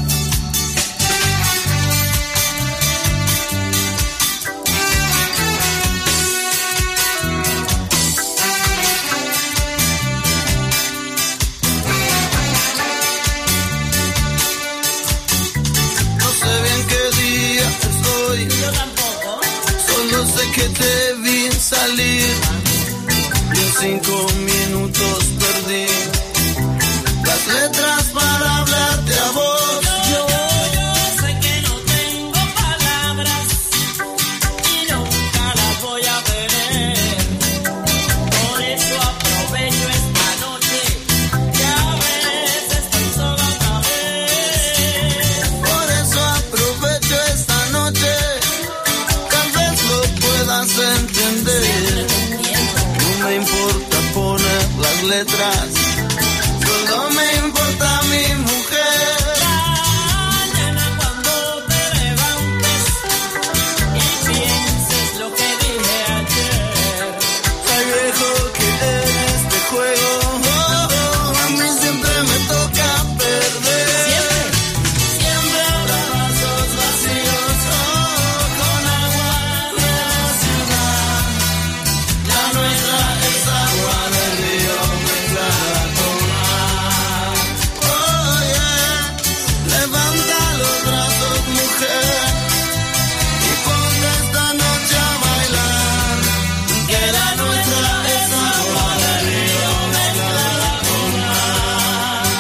No sé bien qué día es hoy, Yo tampoco. solo sé que te vi salir y en cinco minutos perdí las letras para hablarte a vos. Yo, yo sé que no tengo palabras y nunca las voy a tener. Por eso aprovecho esta noche que a veces estoy sola otra vez. Por eso aprovecho esta noche, tal vez lo puedas entender. No me importa poner las letras, solo me importa mi mujer. Mañana cuando te levantes y pienses lo que dije ayer. Ay viejo que en este juego oh, oh, a mí siempre me toca perder. Siempre. Siempre habrá vasos vacíos oh, con agua de la ciudad. La nuestra es agua del río mezclada con mar. Oye, levanta los brazos, mujer, y ponte esta noche a bailar. Que la nuestra es agua del río mezclada con mar.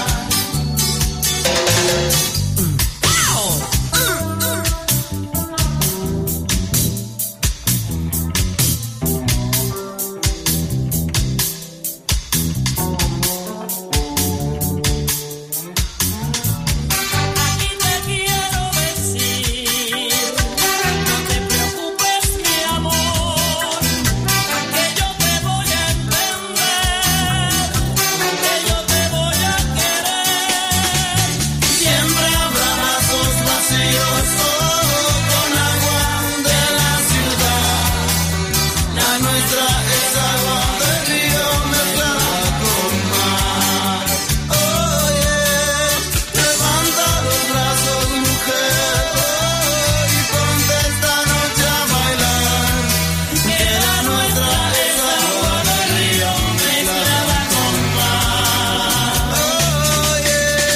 Aquí te quiero decir, no te preocupes mi amor, que yo te voy a entender, que yo te voy a querer. Siempre habrá vasos vacíos oh, con agua de la ciudad. La nuestra es agua del río mezclada con mar. Oye, levanta los brazos, mujer, oh, y ponte esta noche a bailar. Que la nuestra es agua del río mezclada con mar. Oye.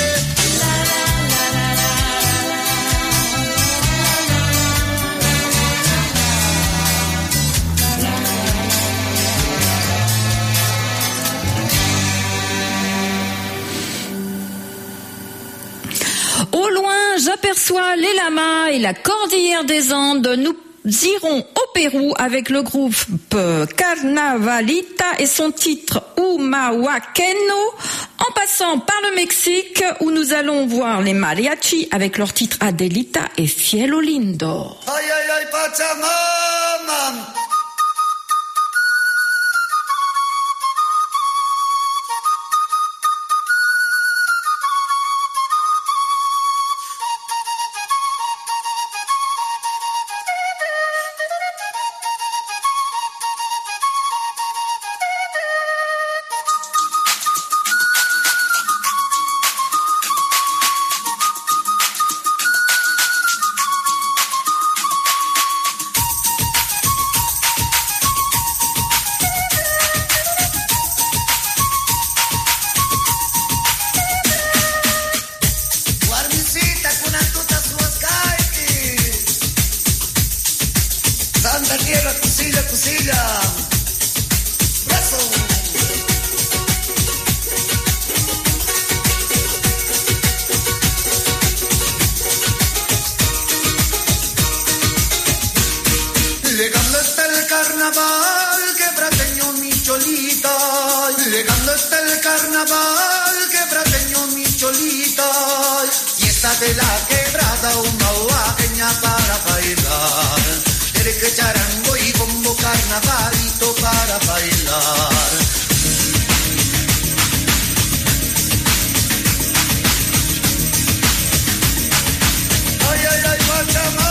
Au loin, j'aperçois les lamas et la cordillère des Andes. Nous irons au Pérou avec le groupe Carnavalita et son titre Humahuaqueno, en passant par le Mexique où nous allons voir les mariachis avec leur titre Adelita et Cielo Lindo. Ay, ay, ay, Pachamama. carnaval, quebradeño mi cholita, fiesta de la quebrada, una huaqueña para bailar. El que charango y bombo, carnavalito para bailar. Ay, ay, ay, Pachamama.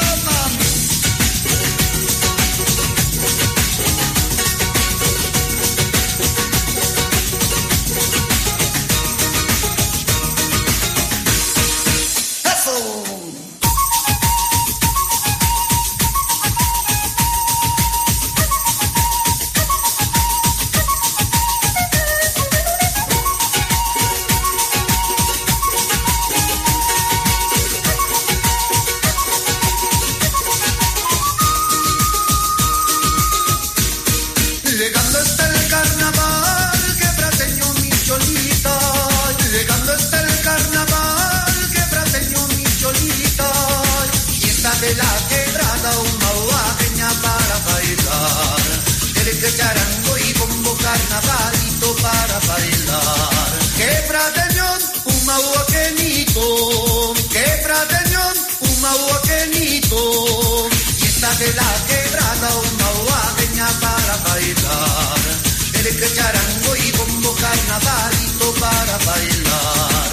Llegando está el carnaval, quebradeño mi cholita. Llegando está el carnaval, quebradeño mi cholita. Fiesta de la quebrada, una huaqueña para bailar. El que charango y bombo, carnavalito para bailar. Quebradeñón, un huaquenito. Quebradeñón, un huaquenito. Fiesta de la quebrada, una huaqueña para bailar. El que charango y bombo, carnavalito para bailar.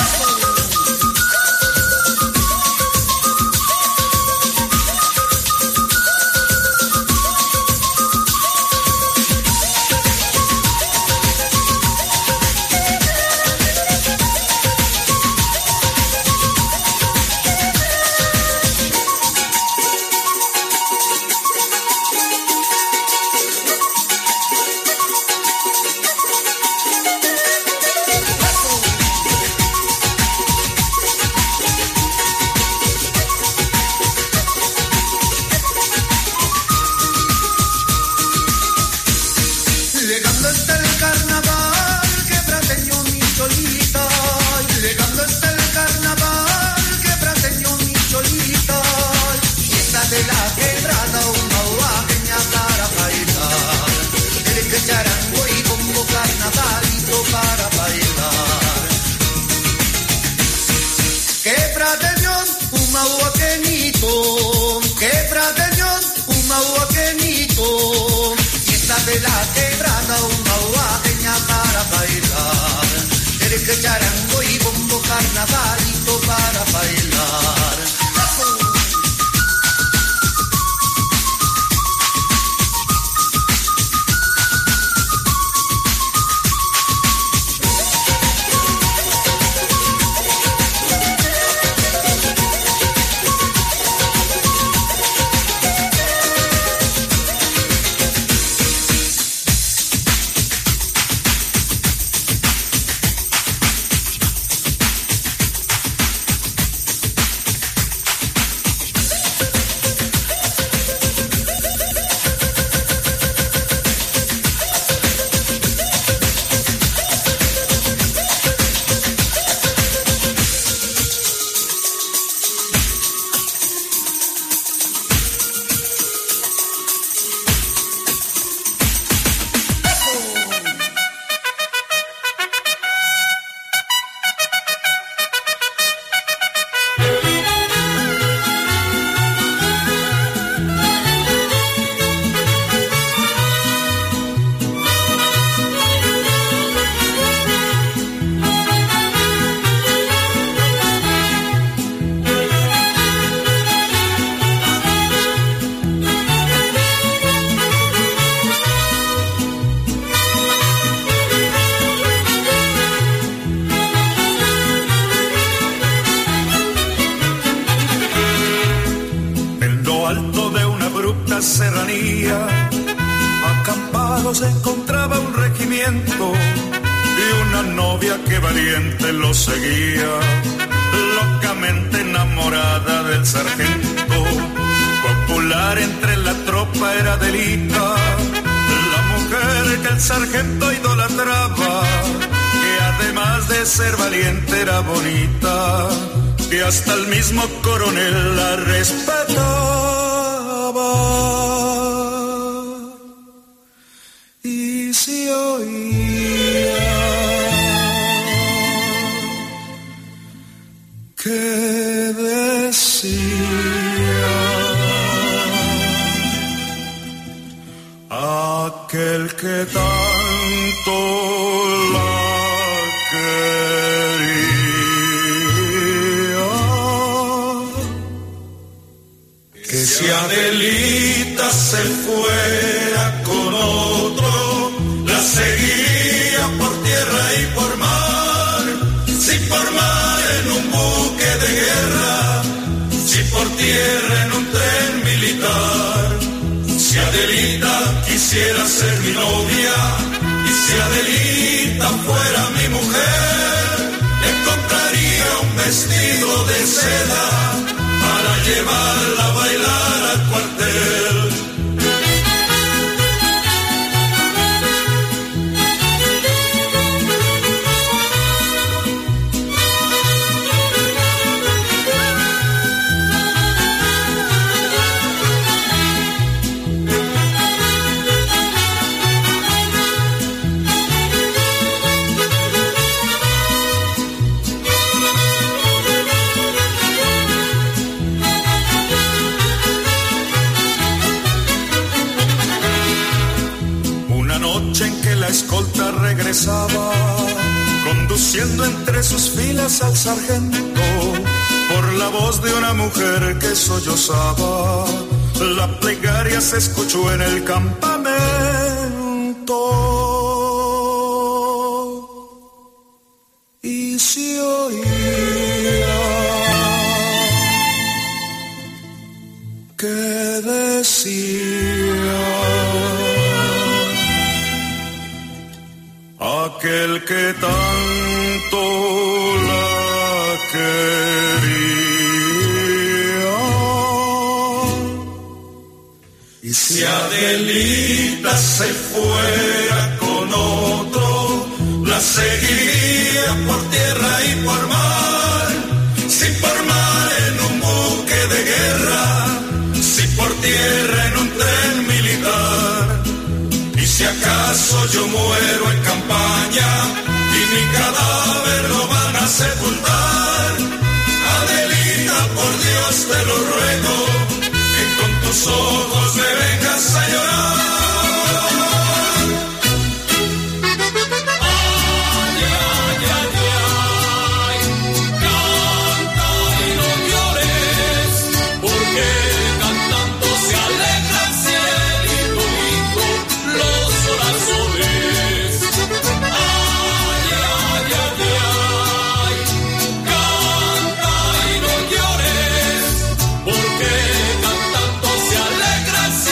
Llegando está el carnaval, quebradeño mi cholita. Llegando está el carnaval, quebradeño mi cholita. Fiesta de la quebrada, una huaqueña para bailar. El que charango y bombo, carnavalito para bailar. Quebradeñón, un huaquenito. Quebradeñón, un huaquenito. Fiesta de la quebrada, una huaqueña para bailar. El que charango y bombo, carnavalito para bailar. serranía, acampado se encontraba un regimiento y una novia que valiente lo seguía, locamente enamorada del sargento. Popular entre la tropa era Delita, la mujer que el sargento idolatraba, que además de ser valiente era bonita, que hasta el mismo coronel la respetaba. Y se oía decía aquel que tanto la quería, que si Adelita se fuera con otro, la seguía por tierra y por mar, si por mar en un buque de guerra, si por tierra en un tren militar. Si Adelita quisiera ser mi novia y si Adelita fuera mi mujer, le compraría un vestido de seda para llevarla a bailar al cuartel. La escolta regresaba, conduciendo entre sus filas al sargento, por la voz de una mujer que sollozaba, la plegaria se escuchó en el campamento y se oía que decía aquel que tanto la quería. Y si Adelita se fuera con otro, la seguiría por tierra y por mar, si por mar en un buque de guerra, si por tierra en un tren militar. Si acaso yo muero en campaña y mi cadáver lo van a sepultar, Adelita, por Dios te lo ruego, que con tus ojos me vengas a llorar. Ay, ay, ay, ay, canta y no llores, porque cantando se alegra el cielo los corazones. Ay, ay, ay, ay, canta y no llores, porque cantando se alegra el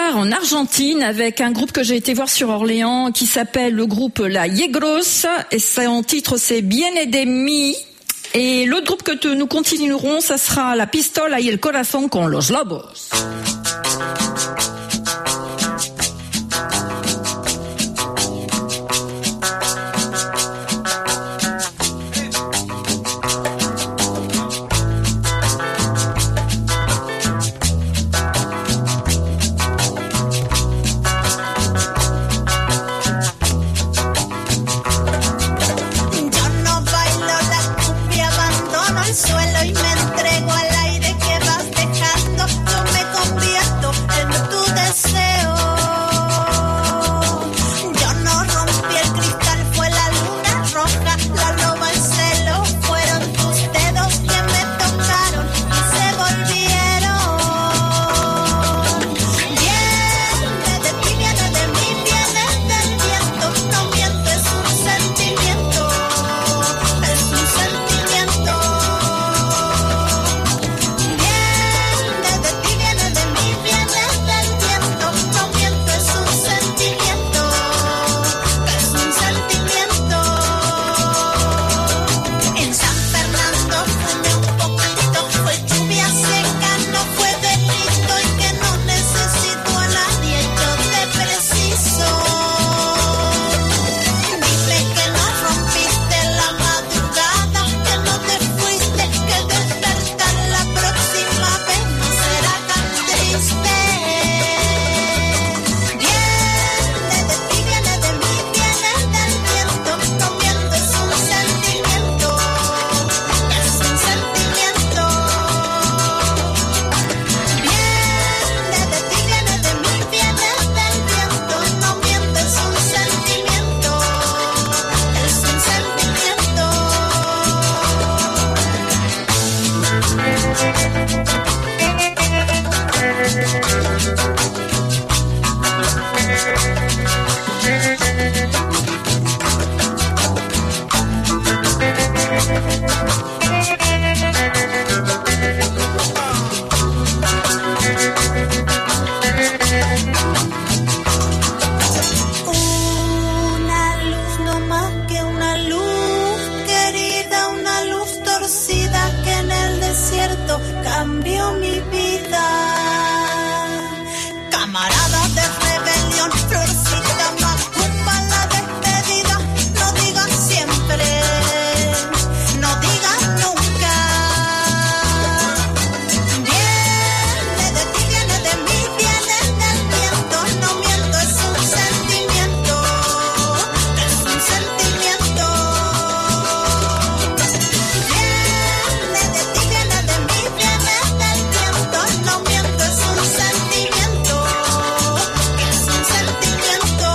part en Argentine avec un groupe que j'ai été voir sur Orléans qui s'appelle le groupe La Yegros et son titre c'est Viene de mí. Et l'autre groupe que te, nous continuerons, ça sera La Pistola y el Corazón con los Lobos. Suelo y me entrego al aire que vas dejando. Yo me convierto en tu deseo. Yo no rompí el cristal, fue la luna roja, la loba, el celo. Fueron tus dedos que me tocaron y se volvieron. Viene de ti, viene de mí, viene del viento. No miento, es un sentimiento. Es un sentimiento. Cambió mi vida. Camarada de rebelión, florcita macumba, la despedida. No digas siempre, no digas nunca. Viene de ti, viene de mí, viene del viento. No miento, es un sentimiento, es un sentimiento. Viene de ti, viene de mí, viene del viento. No miento, es un sentimiento, es un sentimiento.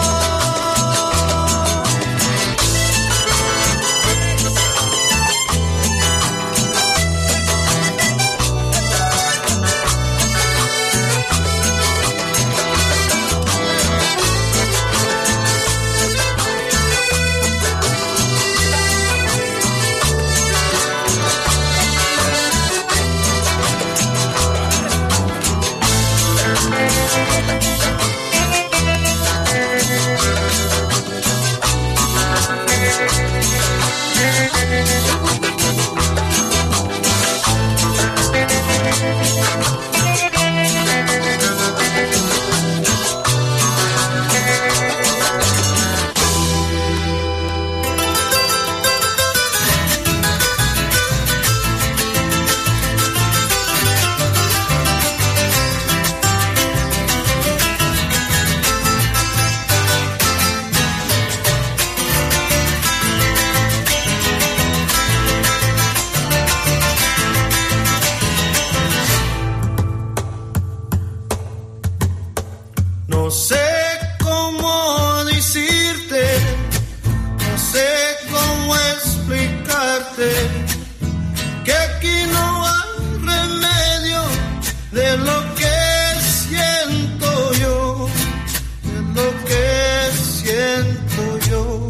No sé cómo decirte, no sé cómo explicarte que aquí no hay remedio de lo que siento yo, de lo que siento yo.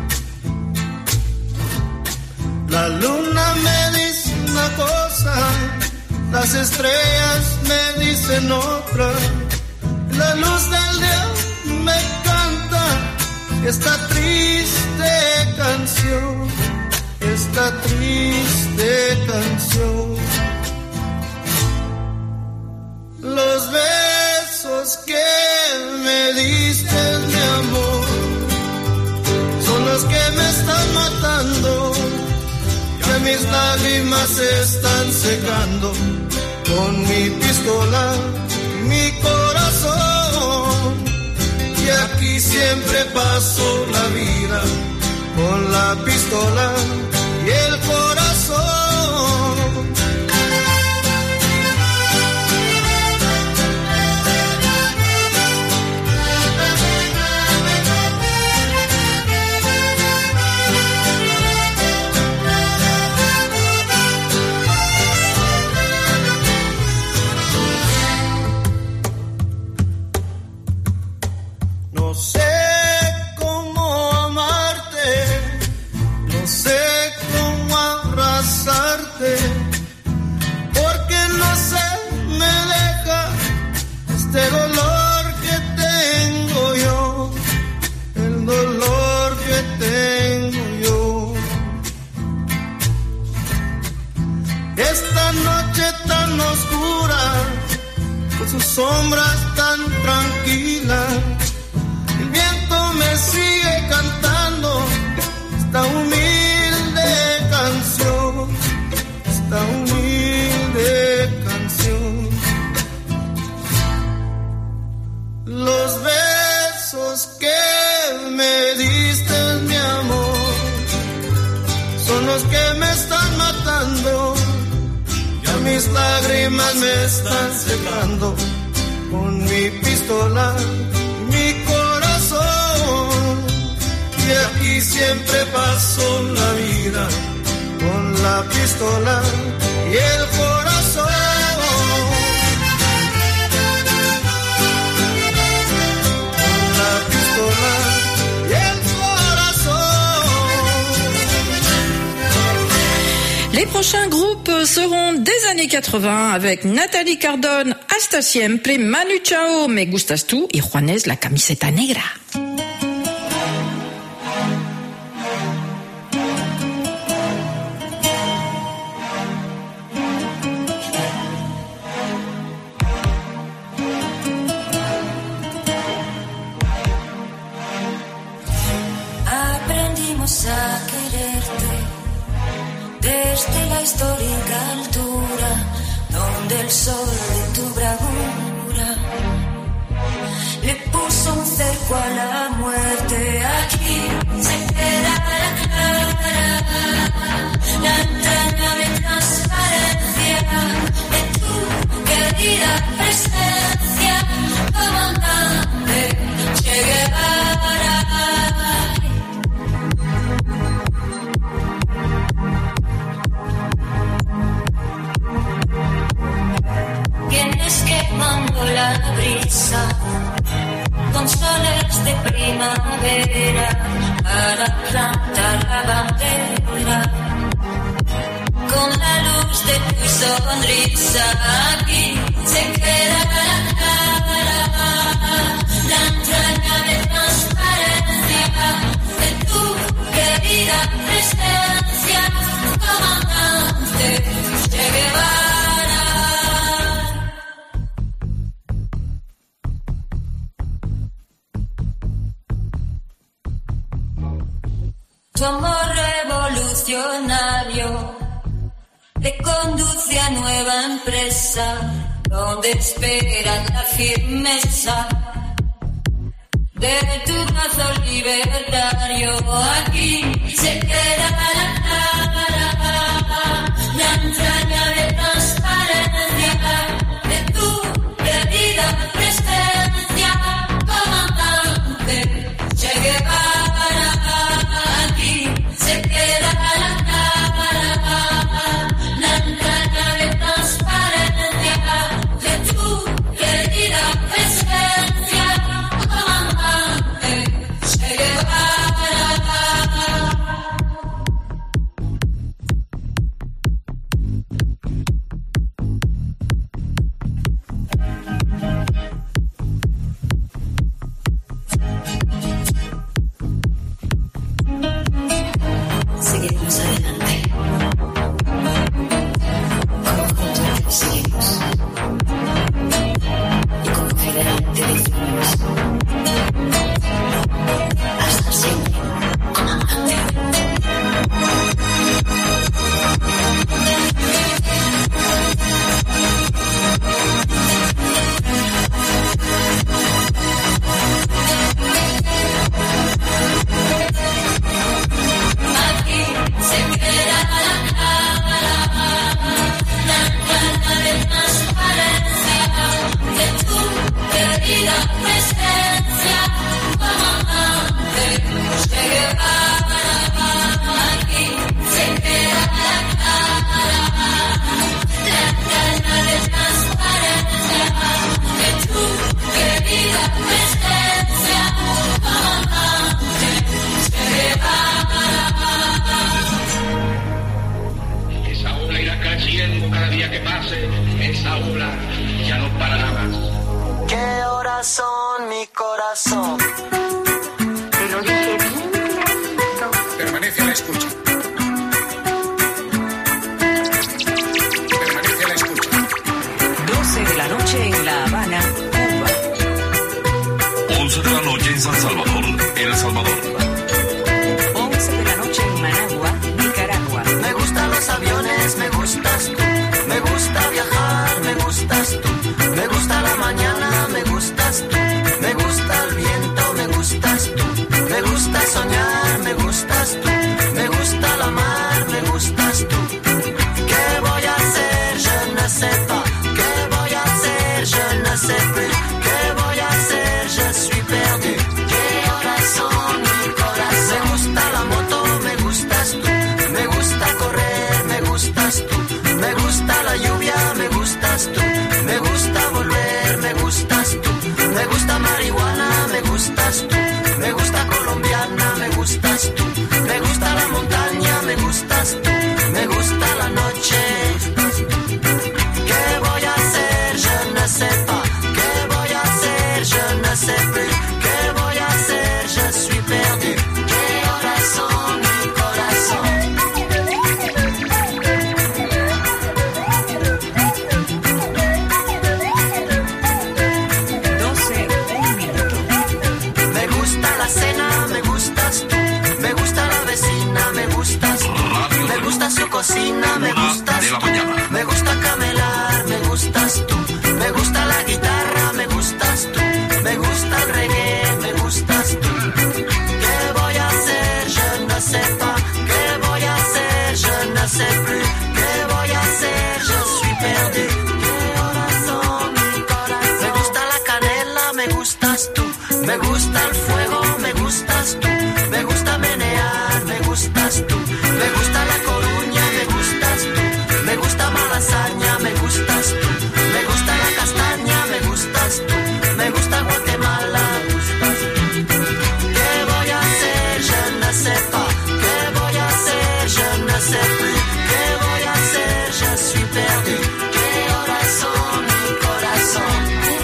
La luna me dice una cosa, las estrellas me dicen otra. La luz del día me canta esta triste canción, esta triste canción. Los besos que me diste, mi amor, son los que me están matando, que mis lágrimas se están secando con mi pistola y mi corazón. Y aquí siempre paso la vida con la pistola y el corazón. No sé cómo amarte, no sé cómo abrazarte, porque no se me deja este dolor que tengo yo, el dolor que tengo yo. Esta noche tan oscura, con sus sombras tan tranquilas, el viento me sigue cantando esta humilde canción, esta humilde canción. Los besos que me diste, mi amor, son los que me están matando, ya mis lágrimas me están secando con mi pistola y mi corazón. Y aquí siempre paso la vida con la pistola y el corazón. Con la pistola y el corazón. Les prochains groupes seront des années quatre-vingts avec Nathalie Cardone, Hasta Siempre, Manu Chao, Me Gustas Tú y Juanes La Camiseta Negra. Aprendimos a quererte desde la histórica altura, donde el sol de tu bravura le puso un cerco a la muerte. Aquí se queda la clara, la entrañable transparencia de tu querida presencia, comandante Che Guevara. Vienes quemando la brisa con soles de primavera para plantar la bandera. Con la luz de tu sonrisa aquí se queda la cara, la entrañable transparencia de tu querida presencia, comandante Che Guevara. Tu amor revolucionario te conduce a nueva empresa, donde esperan la firmeza de tu brazo libertario. Aquí se queda la cara, la entrañable transparencia de tu querida presencia, comandante Che Guevara. Aquí se queda la cara, la entrañable transparencia de tu querida presencia, comandante Che Guevara. corazón. Te lo dije bien clarito. Permanece a la escucha. Permanece a la escucha. doce de la noche en La Habana, Cuba. once de la noche en San Salvador, El Salvador. once de la noche en Managua, Nicaragua. Me gustan los aviones, me gustas tú. Me gusta viajar, me gustas tú. Me gusta la mañana, me gustas tú. Me gusta el viento, me gustas tú. Me gusta soñar, me gustas tú. Me gusta la mar, me gustas tú. ¿Qué voy a hacer? Je ne sais pas. ¿Qué voy a hacer? Je ne sais plus. ¿Qué voy a hacer? Je suis perdu. ¿Qué horas son? Mi corazón. Me gusta la moto, me gustas tú. Me gusta correr, me gustas tú. Me gusta la lluvia, me gustas tú. Me gusta volver, me gustas tú. Me gusta marihuana, me gustas tú. Me gusta colombiana, me gustas tú. Me gusta la montaña, me gustas tú. Me gusta la noche. ¿Qué voy a hacer? Je ne sais pas. ¿Qué voy a hacer? Je ne sais plus. ¿Qué voy a hacer? Je suis perdu. ¿Qué horas son? Mi corazón. Me gusta la cena, me gustas tú. Me gusta la vecina, me gustas tú. Me gusta su cocina, me gustas tú. Me gusta camelar, me gustas tú. Me gusta la guitarra, me gustas tú. Me gusta el reggae, me gustas tú. ¿Qué voy a hacer? Je ne sais pas. ¿Qué voy a hacer? Je ne sais plus. ¿Qué voy a hacer? Je suis perdu. ¿Qué horas son? Mi corazón. Me gusta la canela, me gustas tú. Me gusta el fuego, me gustas tú. Me gusta menear, me gustas tú. Me gusta la Coruña, me gustas tú. Me gusta Malasaña, me gustas tú. Me gusta la castaña, me gustas tú. Me gusta Guatemala, me gustas tú. ¿Qué voy a hacer? Je ne sais pas. ¿Qué voy a hacer? Je ne sais plus. ¿Qué voy a hacer? Je suis perdu. ¿Qué horas son? Mi corazón.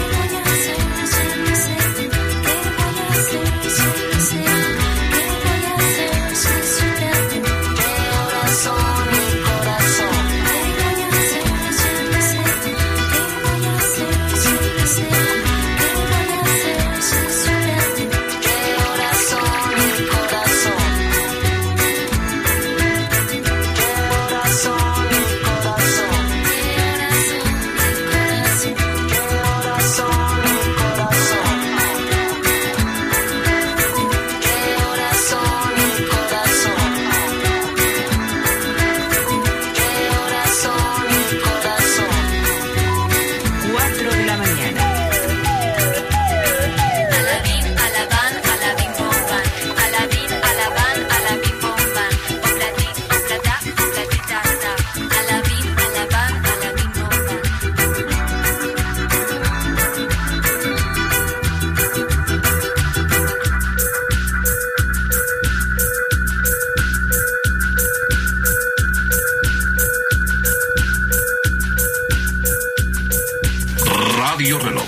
Radio Reloj.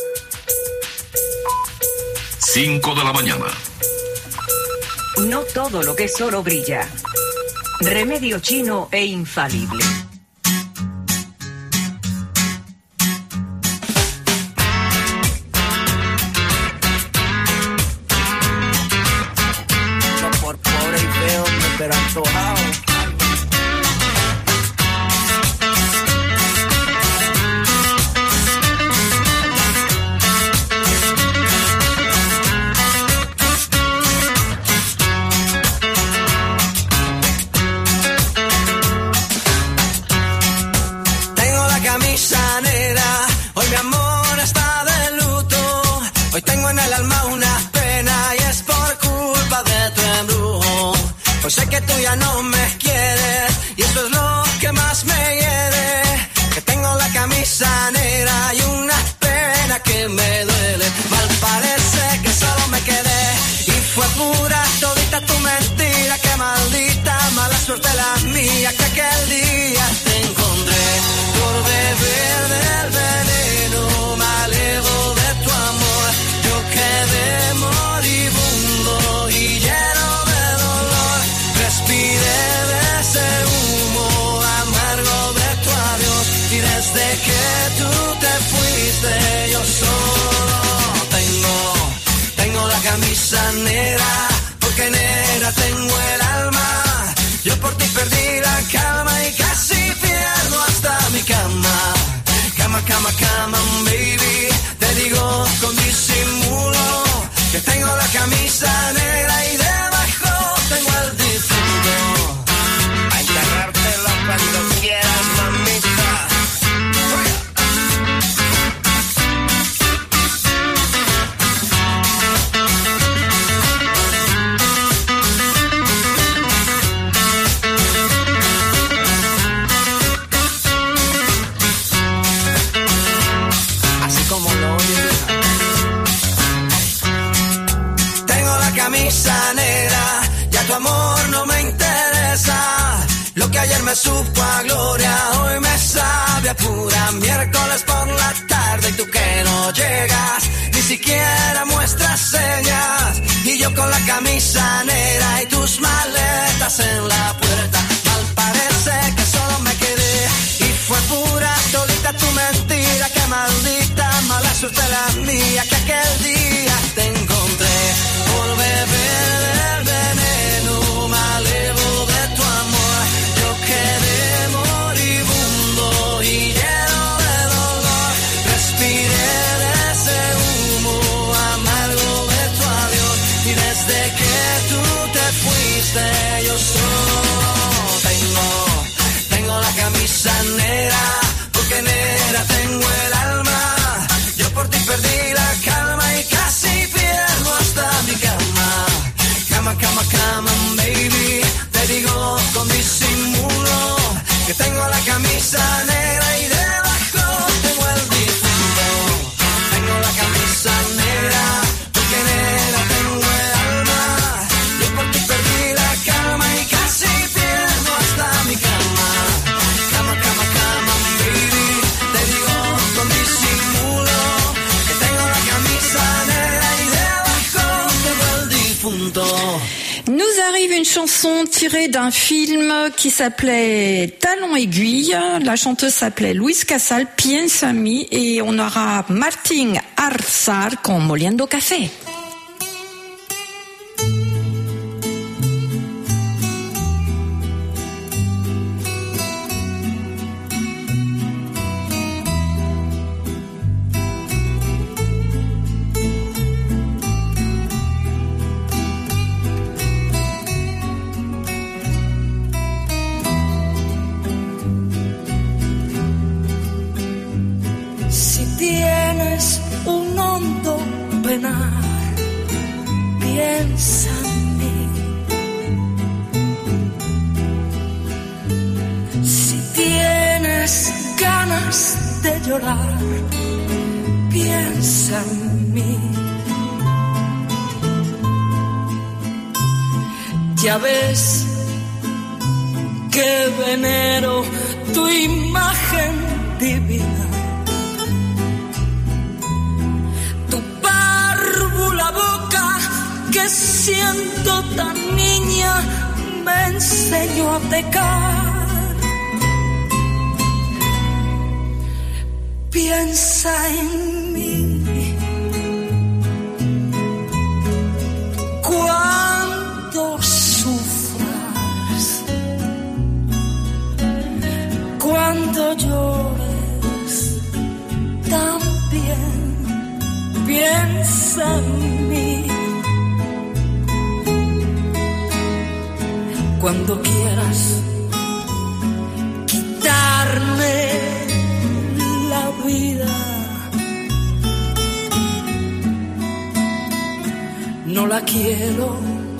cinco de la mañana. No todo lo que es oro brilla. Remedio chino e infalible. No por pobre y feo, pero antojado. Hoy tengo en el alma una pena y es por culpa de tu embrujo. Pues sé que tú ya no me quieres y eso es lo que más me hiere. Que tengo la camisa negra y una pena que me duele. Mal parece que solo me quedé y fue pura todita tu mentira. Que maldita mala suerte la mía que aquel día te encontré por beber del veneno. Me alejo de tu amor, yo quedé camisa negra, porque negra tengo el alma. Yo por ti perdí la calma y casi pierdo hasta mi cama. Cama, cama, cama, baby. Te digo con disimulo que tengo la camisa negra y debajo tengo el difunto. A enterrártelo cuando quieras, mamita. Camisa negra, ya tu amor no me interesa. Lo que ayer me supo a gloria, hoy me sabe a pura. Miércoles por la tarde y tú que no llegas, ni siquiera muestras señas. Y yo con la camisa negra y tus maletas en la puerta. Mal parece que solo me quedé y fue pura todita tu mentira. Que maldita mala suerte la mía, que aquel día te encontré. Por beber del veneno malevo de tu amor, yo quedé moribundo y lleno de dolor. Respiré de ese humo amargo de tu adiós, y desde que tú te fuiste yo solo tengo, tengo la camisa negra, porque negra tengo el alma. Yo por ti perdí la calma y casi pierdo hasta mi cama. Cama, cama, cama, baby. Te digo con disimulo que tengo la camisa negra y debajo tengo el difunto. Tengo la camisa negra, porque negra tengo el alma. Yo por ti perdí la calma y casi pierdo hasta mi cama. Cama, cama, cama, baby. Te digo con disimulo que tengo la camisa negra y debajo tengo el difunto. Nous arrive une chanson tirée d'un film qui s'appelait Talons aiguilles. La chanteuse s'appelait Luis Casal, Piensa en mí, et on aura Martín Arzar con Moliendo Café. Si tienes un hondo penar, piensa en mí. Si tienes ganas de llorar, piensa en mí. Ya ves que venero tu imagen divina. Que siendo tan niña me enseñó a pecar. Piensa en mí cuando sufras, cuando llores también. Piensa en mí. Cuando quieras quitarme la vida, no la quiero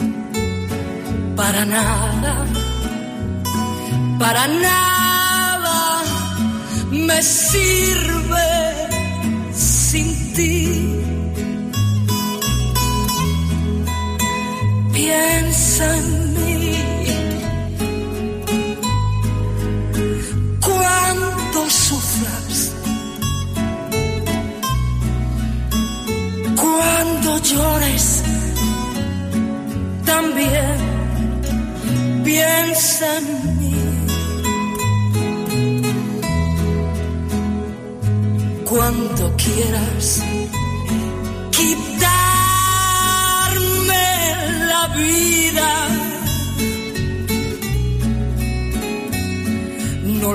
para nada, para nada me sirve sin ti. Piensa en mí. Cuando sufras, cuando llores, también piensa en mí. Cuando quieras quitarme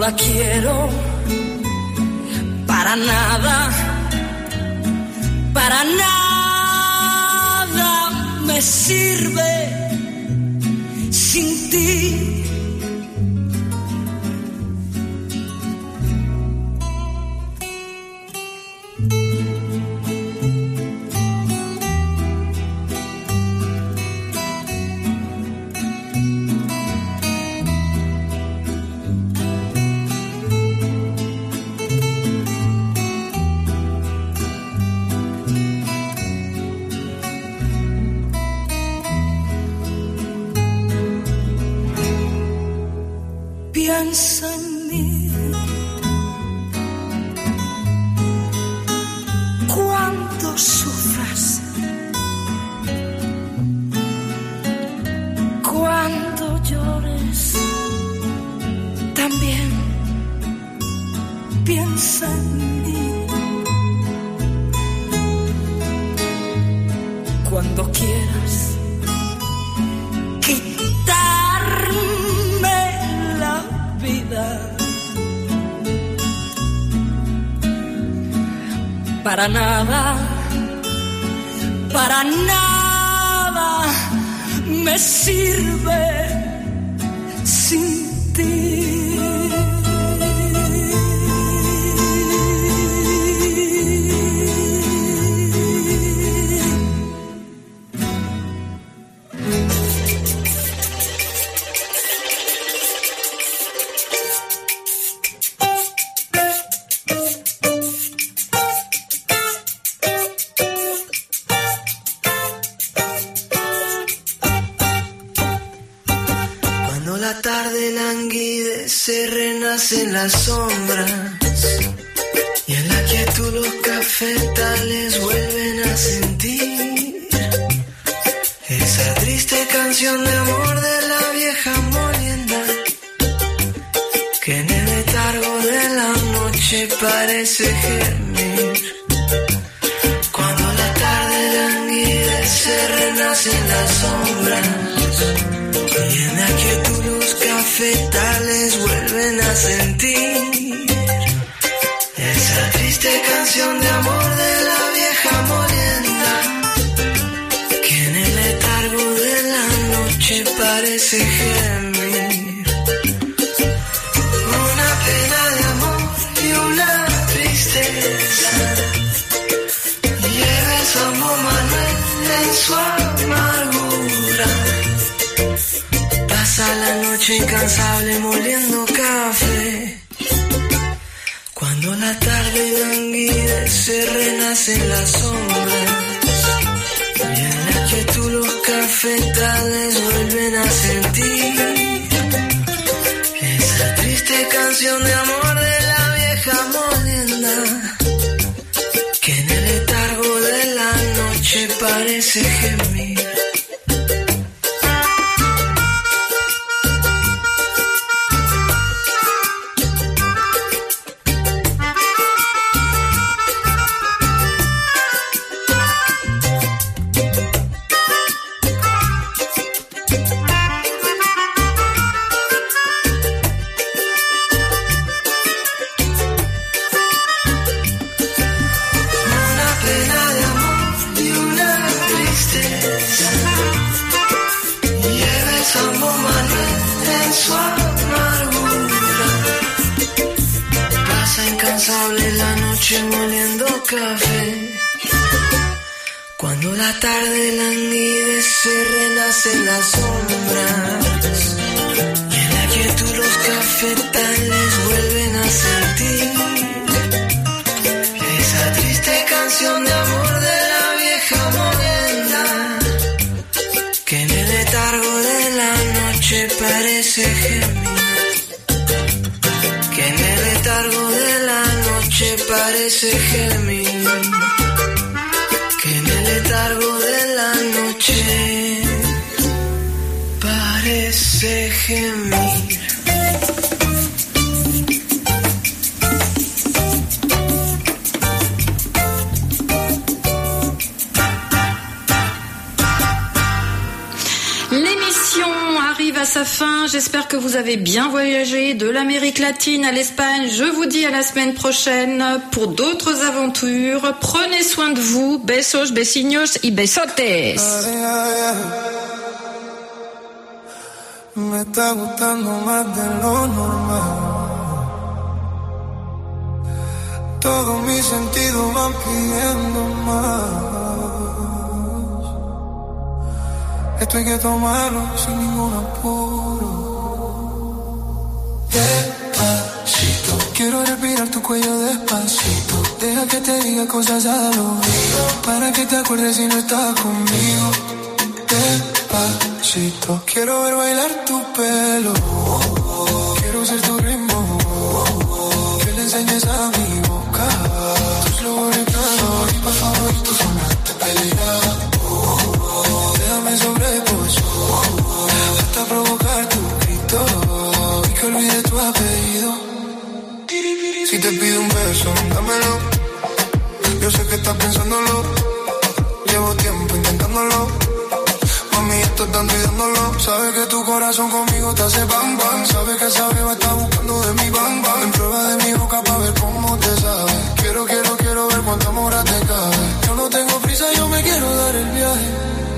la quiero, para nada, para nada me sirve sin ti. Piensa en mí cuando sufras, cuando llores, también piensa en mí. Cuando quieras quitarme la vida, para nada, para nada me sirve sin ti. Se renacen las sombras y en la quietud los cafetales vuelven a sentir esa triste canción de amor de la vieja molienda que en el letargo de la noche parece gemir. Cuando la tarde languidece renacen las sombras y en la quietud los cafetales vuelven a sentir esa triste canción de amor de la vieja molienda que en el letargo de la noche parece gemir. Una pena de amor y una tristeza lleva el San Manuel en su amargura. Pasa la noche incansable moliendo café. Cuando la tarde languidece renacen las sombras y en la quietud los cafetales vuelven a sentir esa triste canción de amor de la vieja molienda que en el letargo de la noche parece gemir. Moliendo café. Cuando la tarde languidece renacen las sombras y en la quietud los cafetales vuelven a sentir esa triste canción de amor de la vieja molienda que en el letargo de la noche parece gemir, que en el letargo de la noche parece gemir, que en el letargo de la noche parece gemir. L'émission arrive à sa fin. J'espère que vous avez bien voyagé de l'Amérique latine à l'Espagne. Je vous dis à la semaine prochaine pour d'autres aventures. Prenez soin de vous. Besos, besiños y besotes. Me está gustando más de lo normal. Todos mis sentidos van pidiendo más. Esto hay que tomarlo sin ningún apuro. Despacito, quiero respirar tu cuello despacito. Deja que te diga cosas al oído, para que te acuerdes si no estás conmigo. Despacito, quiero ver bailar tu pelo. Quiero ser tu ritmo, que le enseñes a mi boca. Tus favoritos, mis favoritos son antes pelear. Déjame sobreposo hasta provocar tu grito y que olvide tu apellido. Si te pido un beso, dámelo. Yo sé que estás pensándolo. Llevo tiempo intentándolo. Mami, esto es tanto y dándolo. Sabes que tu corazón conmigo te hace bam bam. Sabes que esa beba está buscando de mi bam bam. En prueba de mi boca pa' ver cómo te sabe. Quiero, quiero, quiero ver cuánta mora te cabe. Yo no tengo prisa, yo me quiero dar el viaje.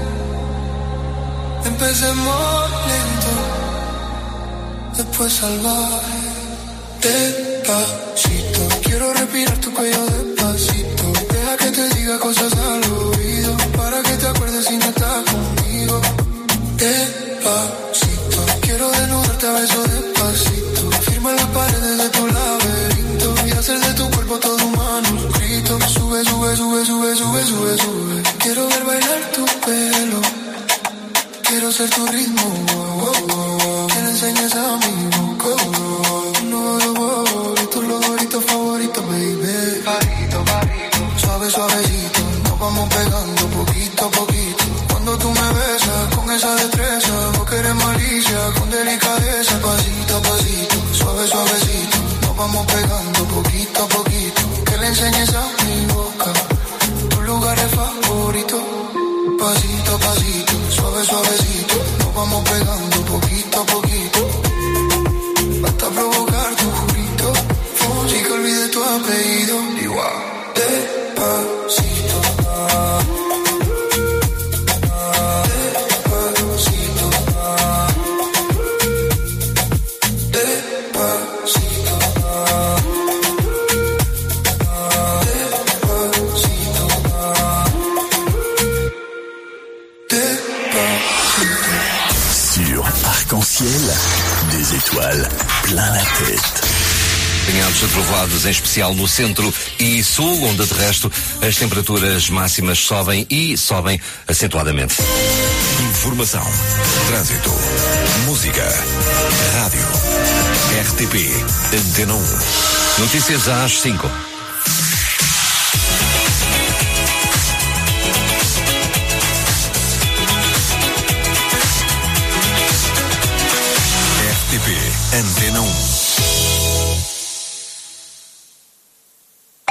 Empecemos lento, después salvaje. Despacito, quiero respirar tu cuello despacito. Deja que te diga cosas al oído, para que te acuerdes si no estás conmigo. Despacito, quiero desnudarte a besos despacito. Firma las paredes de tu laberinto y hacer de tu cuerpo todo un manuscrito. Sube, sube, sube, sube, sube, sube, sube. Quiero ver bailar tu pelo. Quiero ser tu ritmo, oh, oh, oh. Que le enseñes a mi boca, oh, oh. No, no, oh, tus favoritos favoritos, baby. Parito, parito, suave, suavecito. Nos vamos pegando poquito a poquito. Cuando tú me besas con esa destreza, vos que eres malicia, con delicadeza. Pasito a pasito, suave, suavecito. Nos vamos pegando poquito a poquito. Que le enseñes a mi boca tus lugares favoritos. Pasito a pasito, suave, suavecito. Nos vamos pegando poquito a poquito. Hasta provocar tu grito. Sí que olvide tu apellido. Igual. Despacito. Despacito. Despacito. Sur Arc-en-Ciel, des étoiles plein la tête. Apanhados a trovoados, em especial no centro e sul, onde de resto as temperaturas máximas sobem e sobem acentuadamente. Informação, trânsito, música, rádio, R T P, Antena um. Notícias às cinco. R T P, Antena um.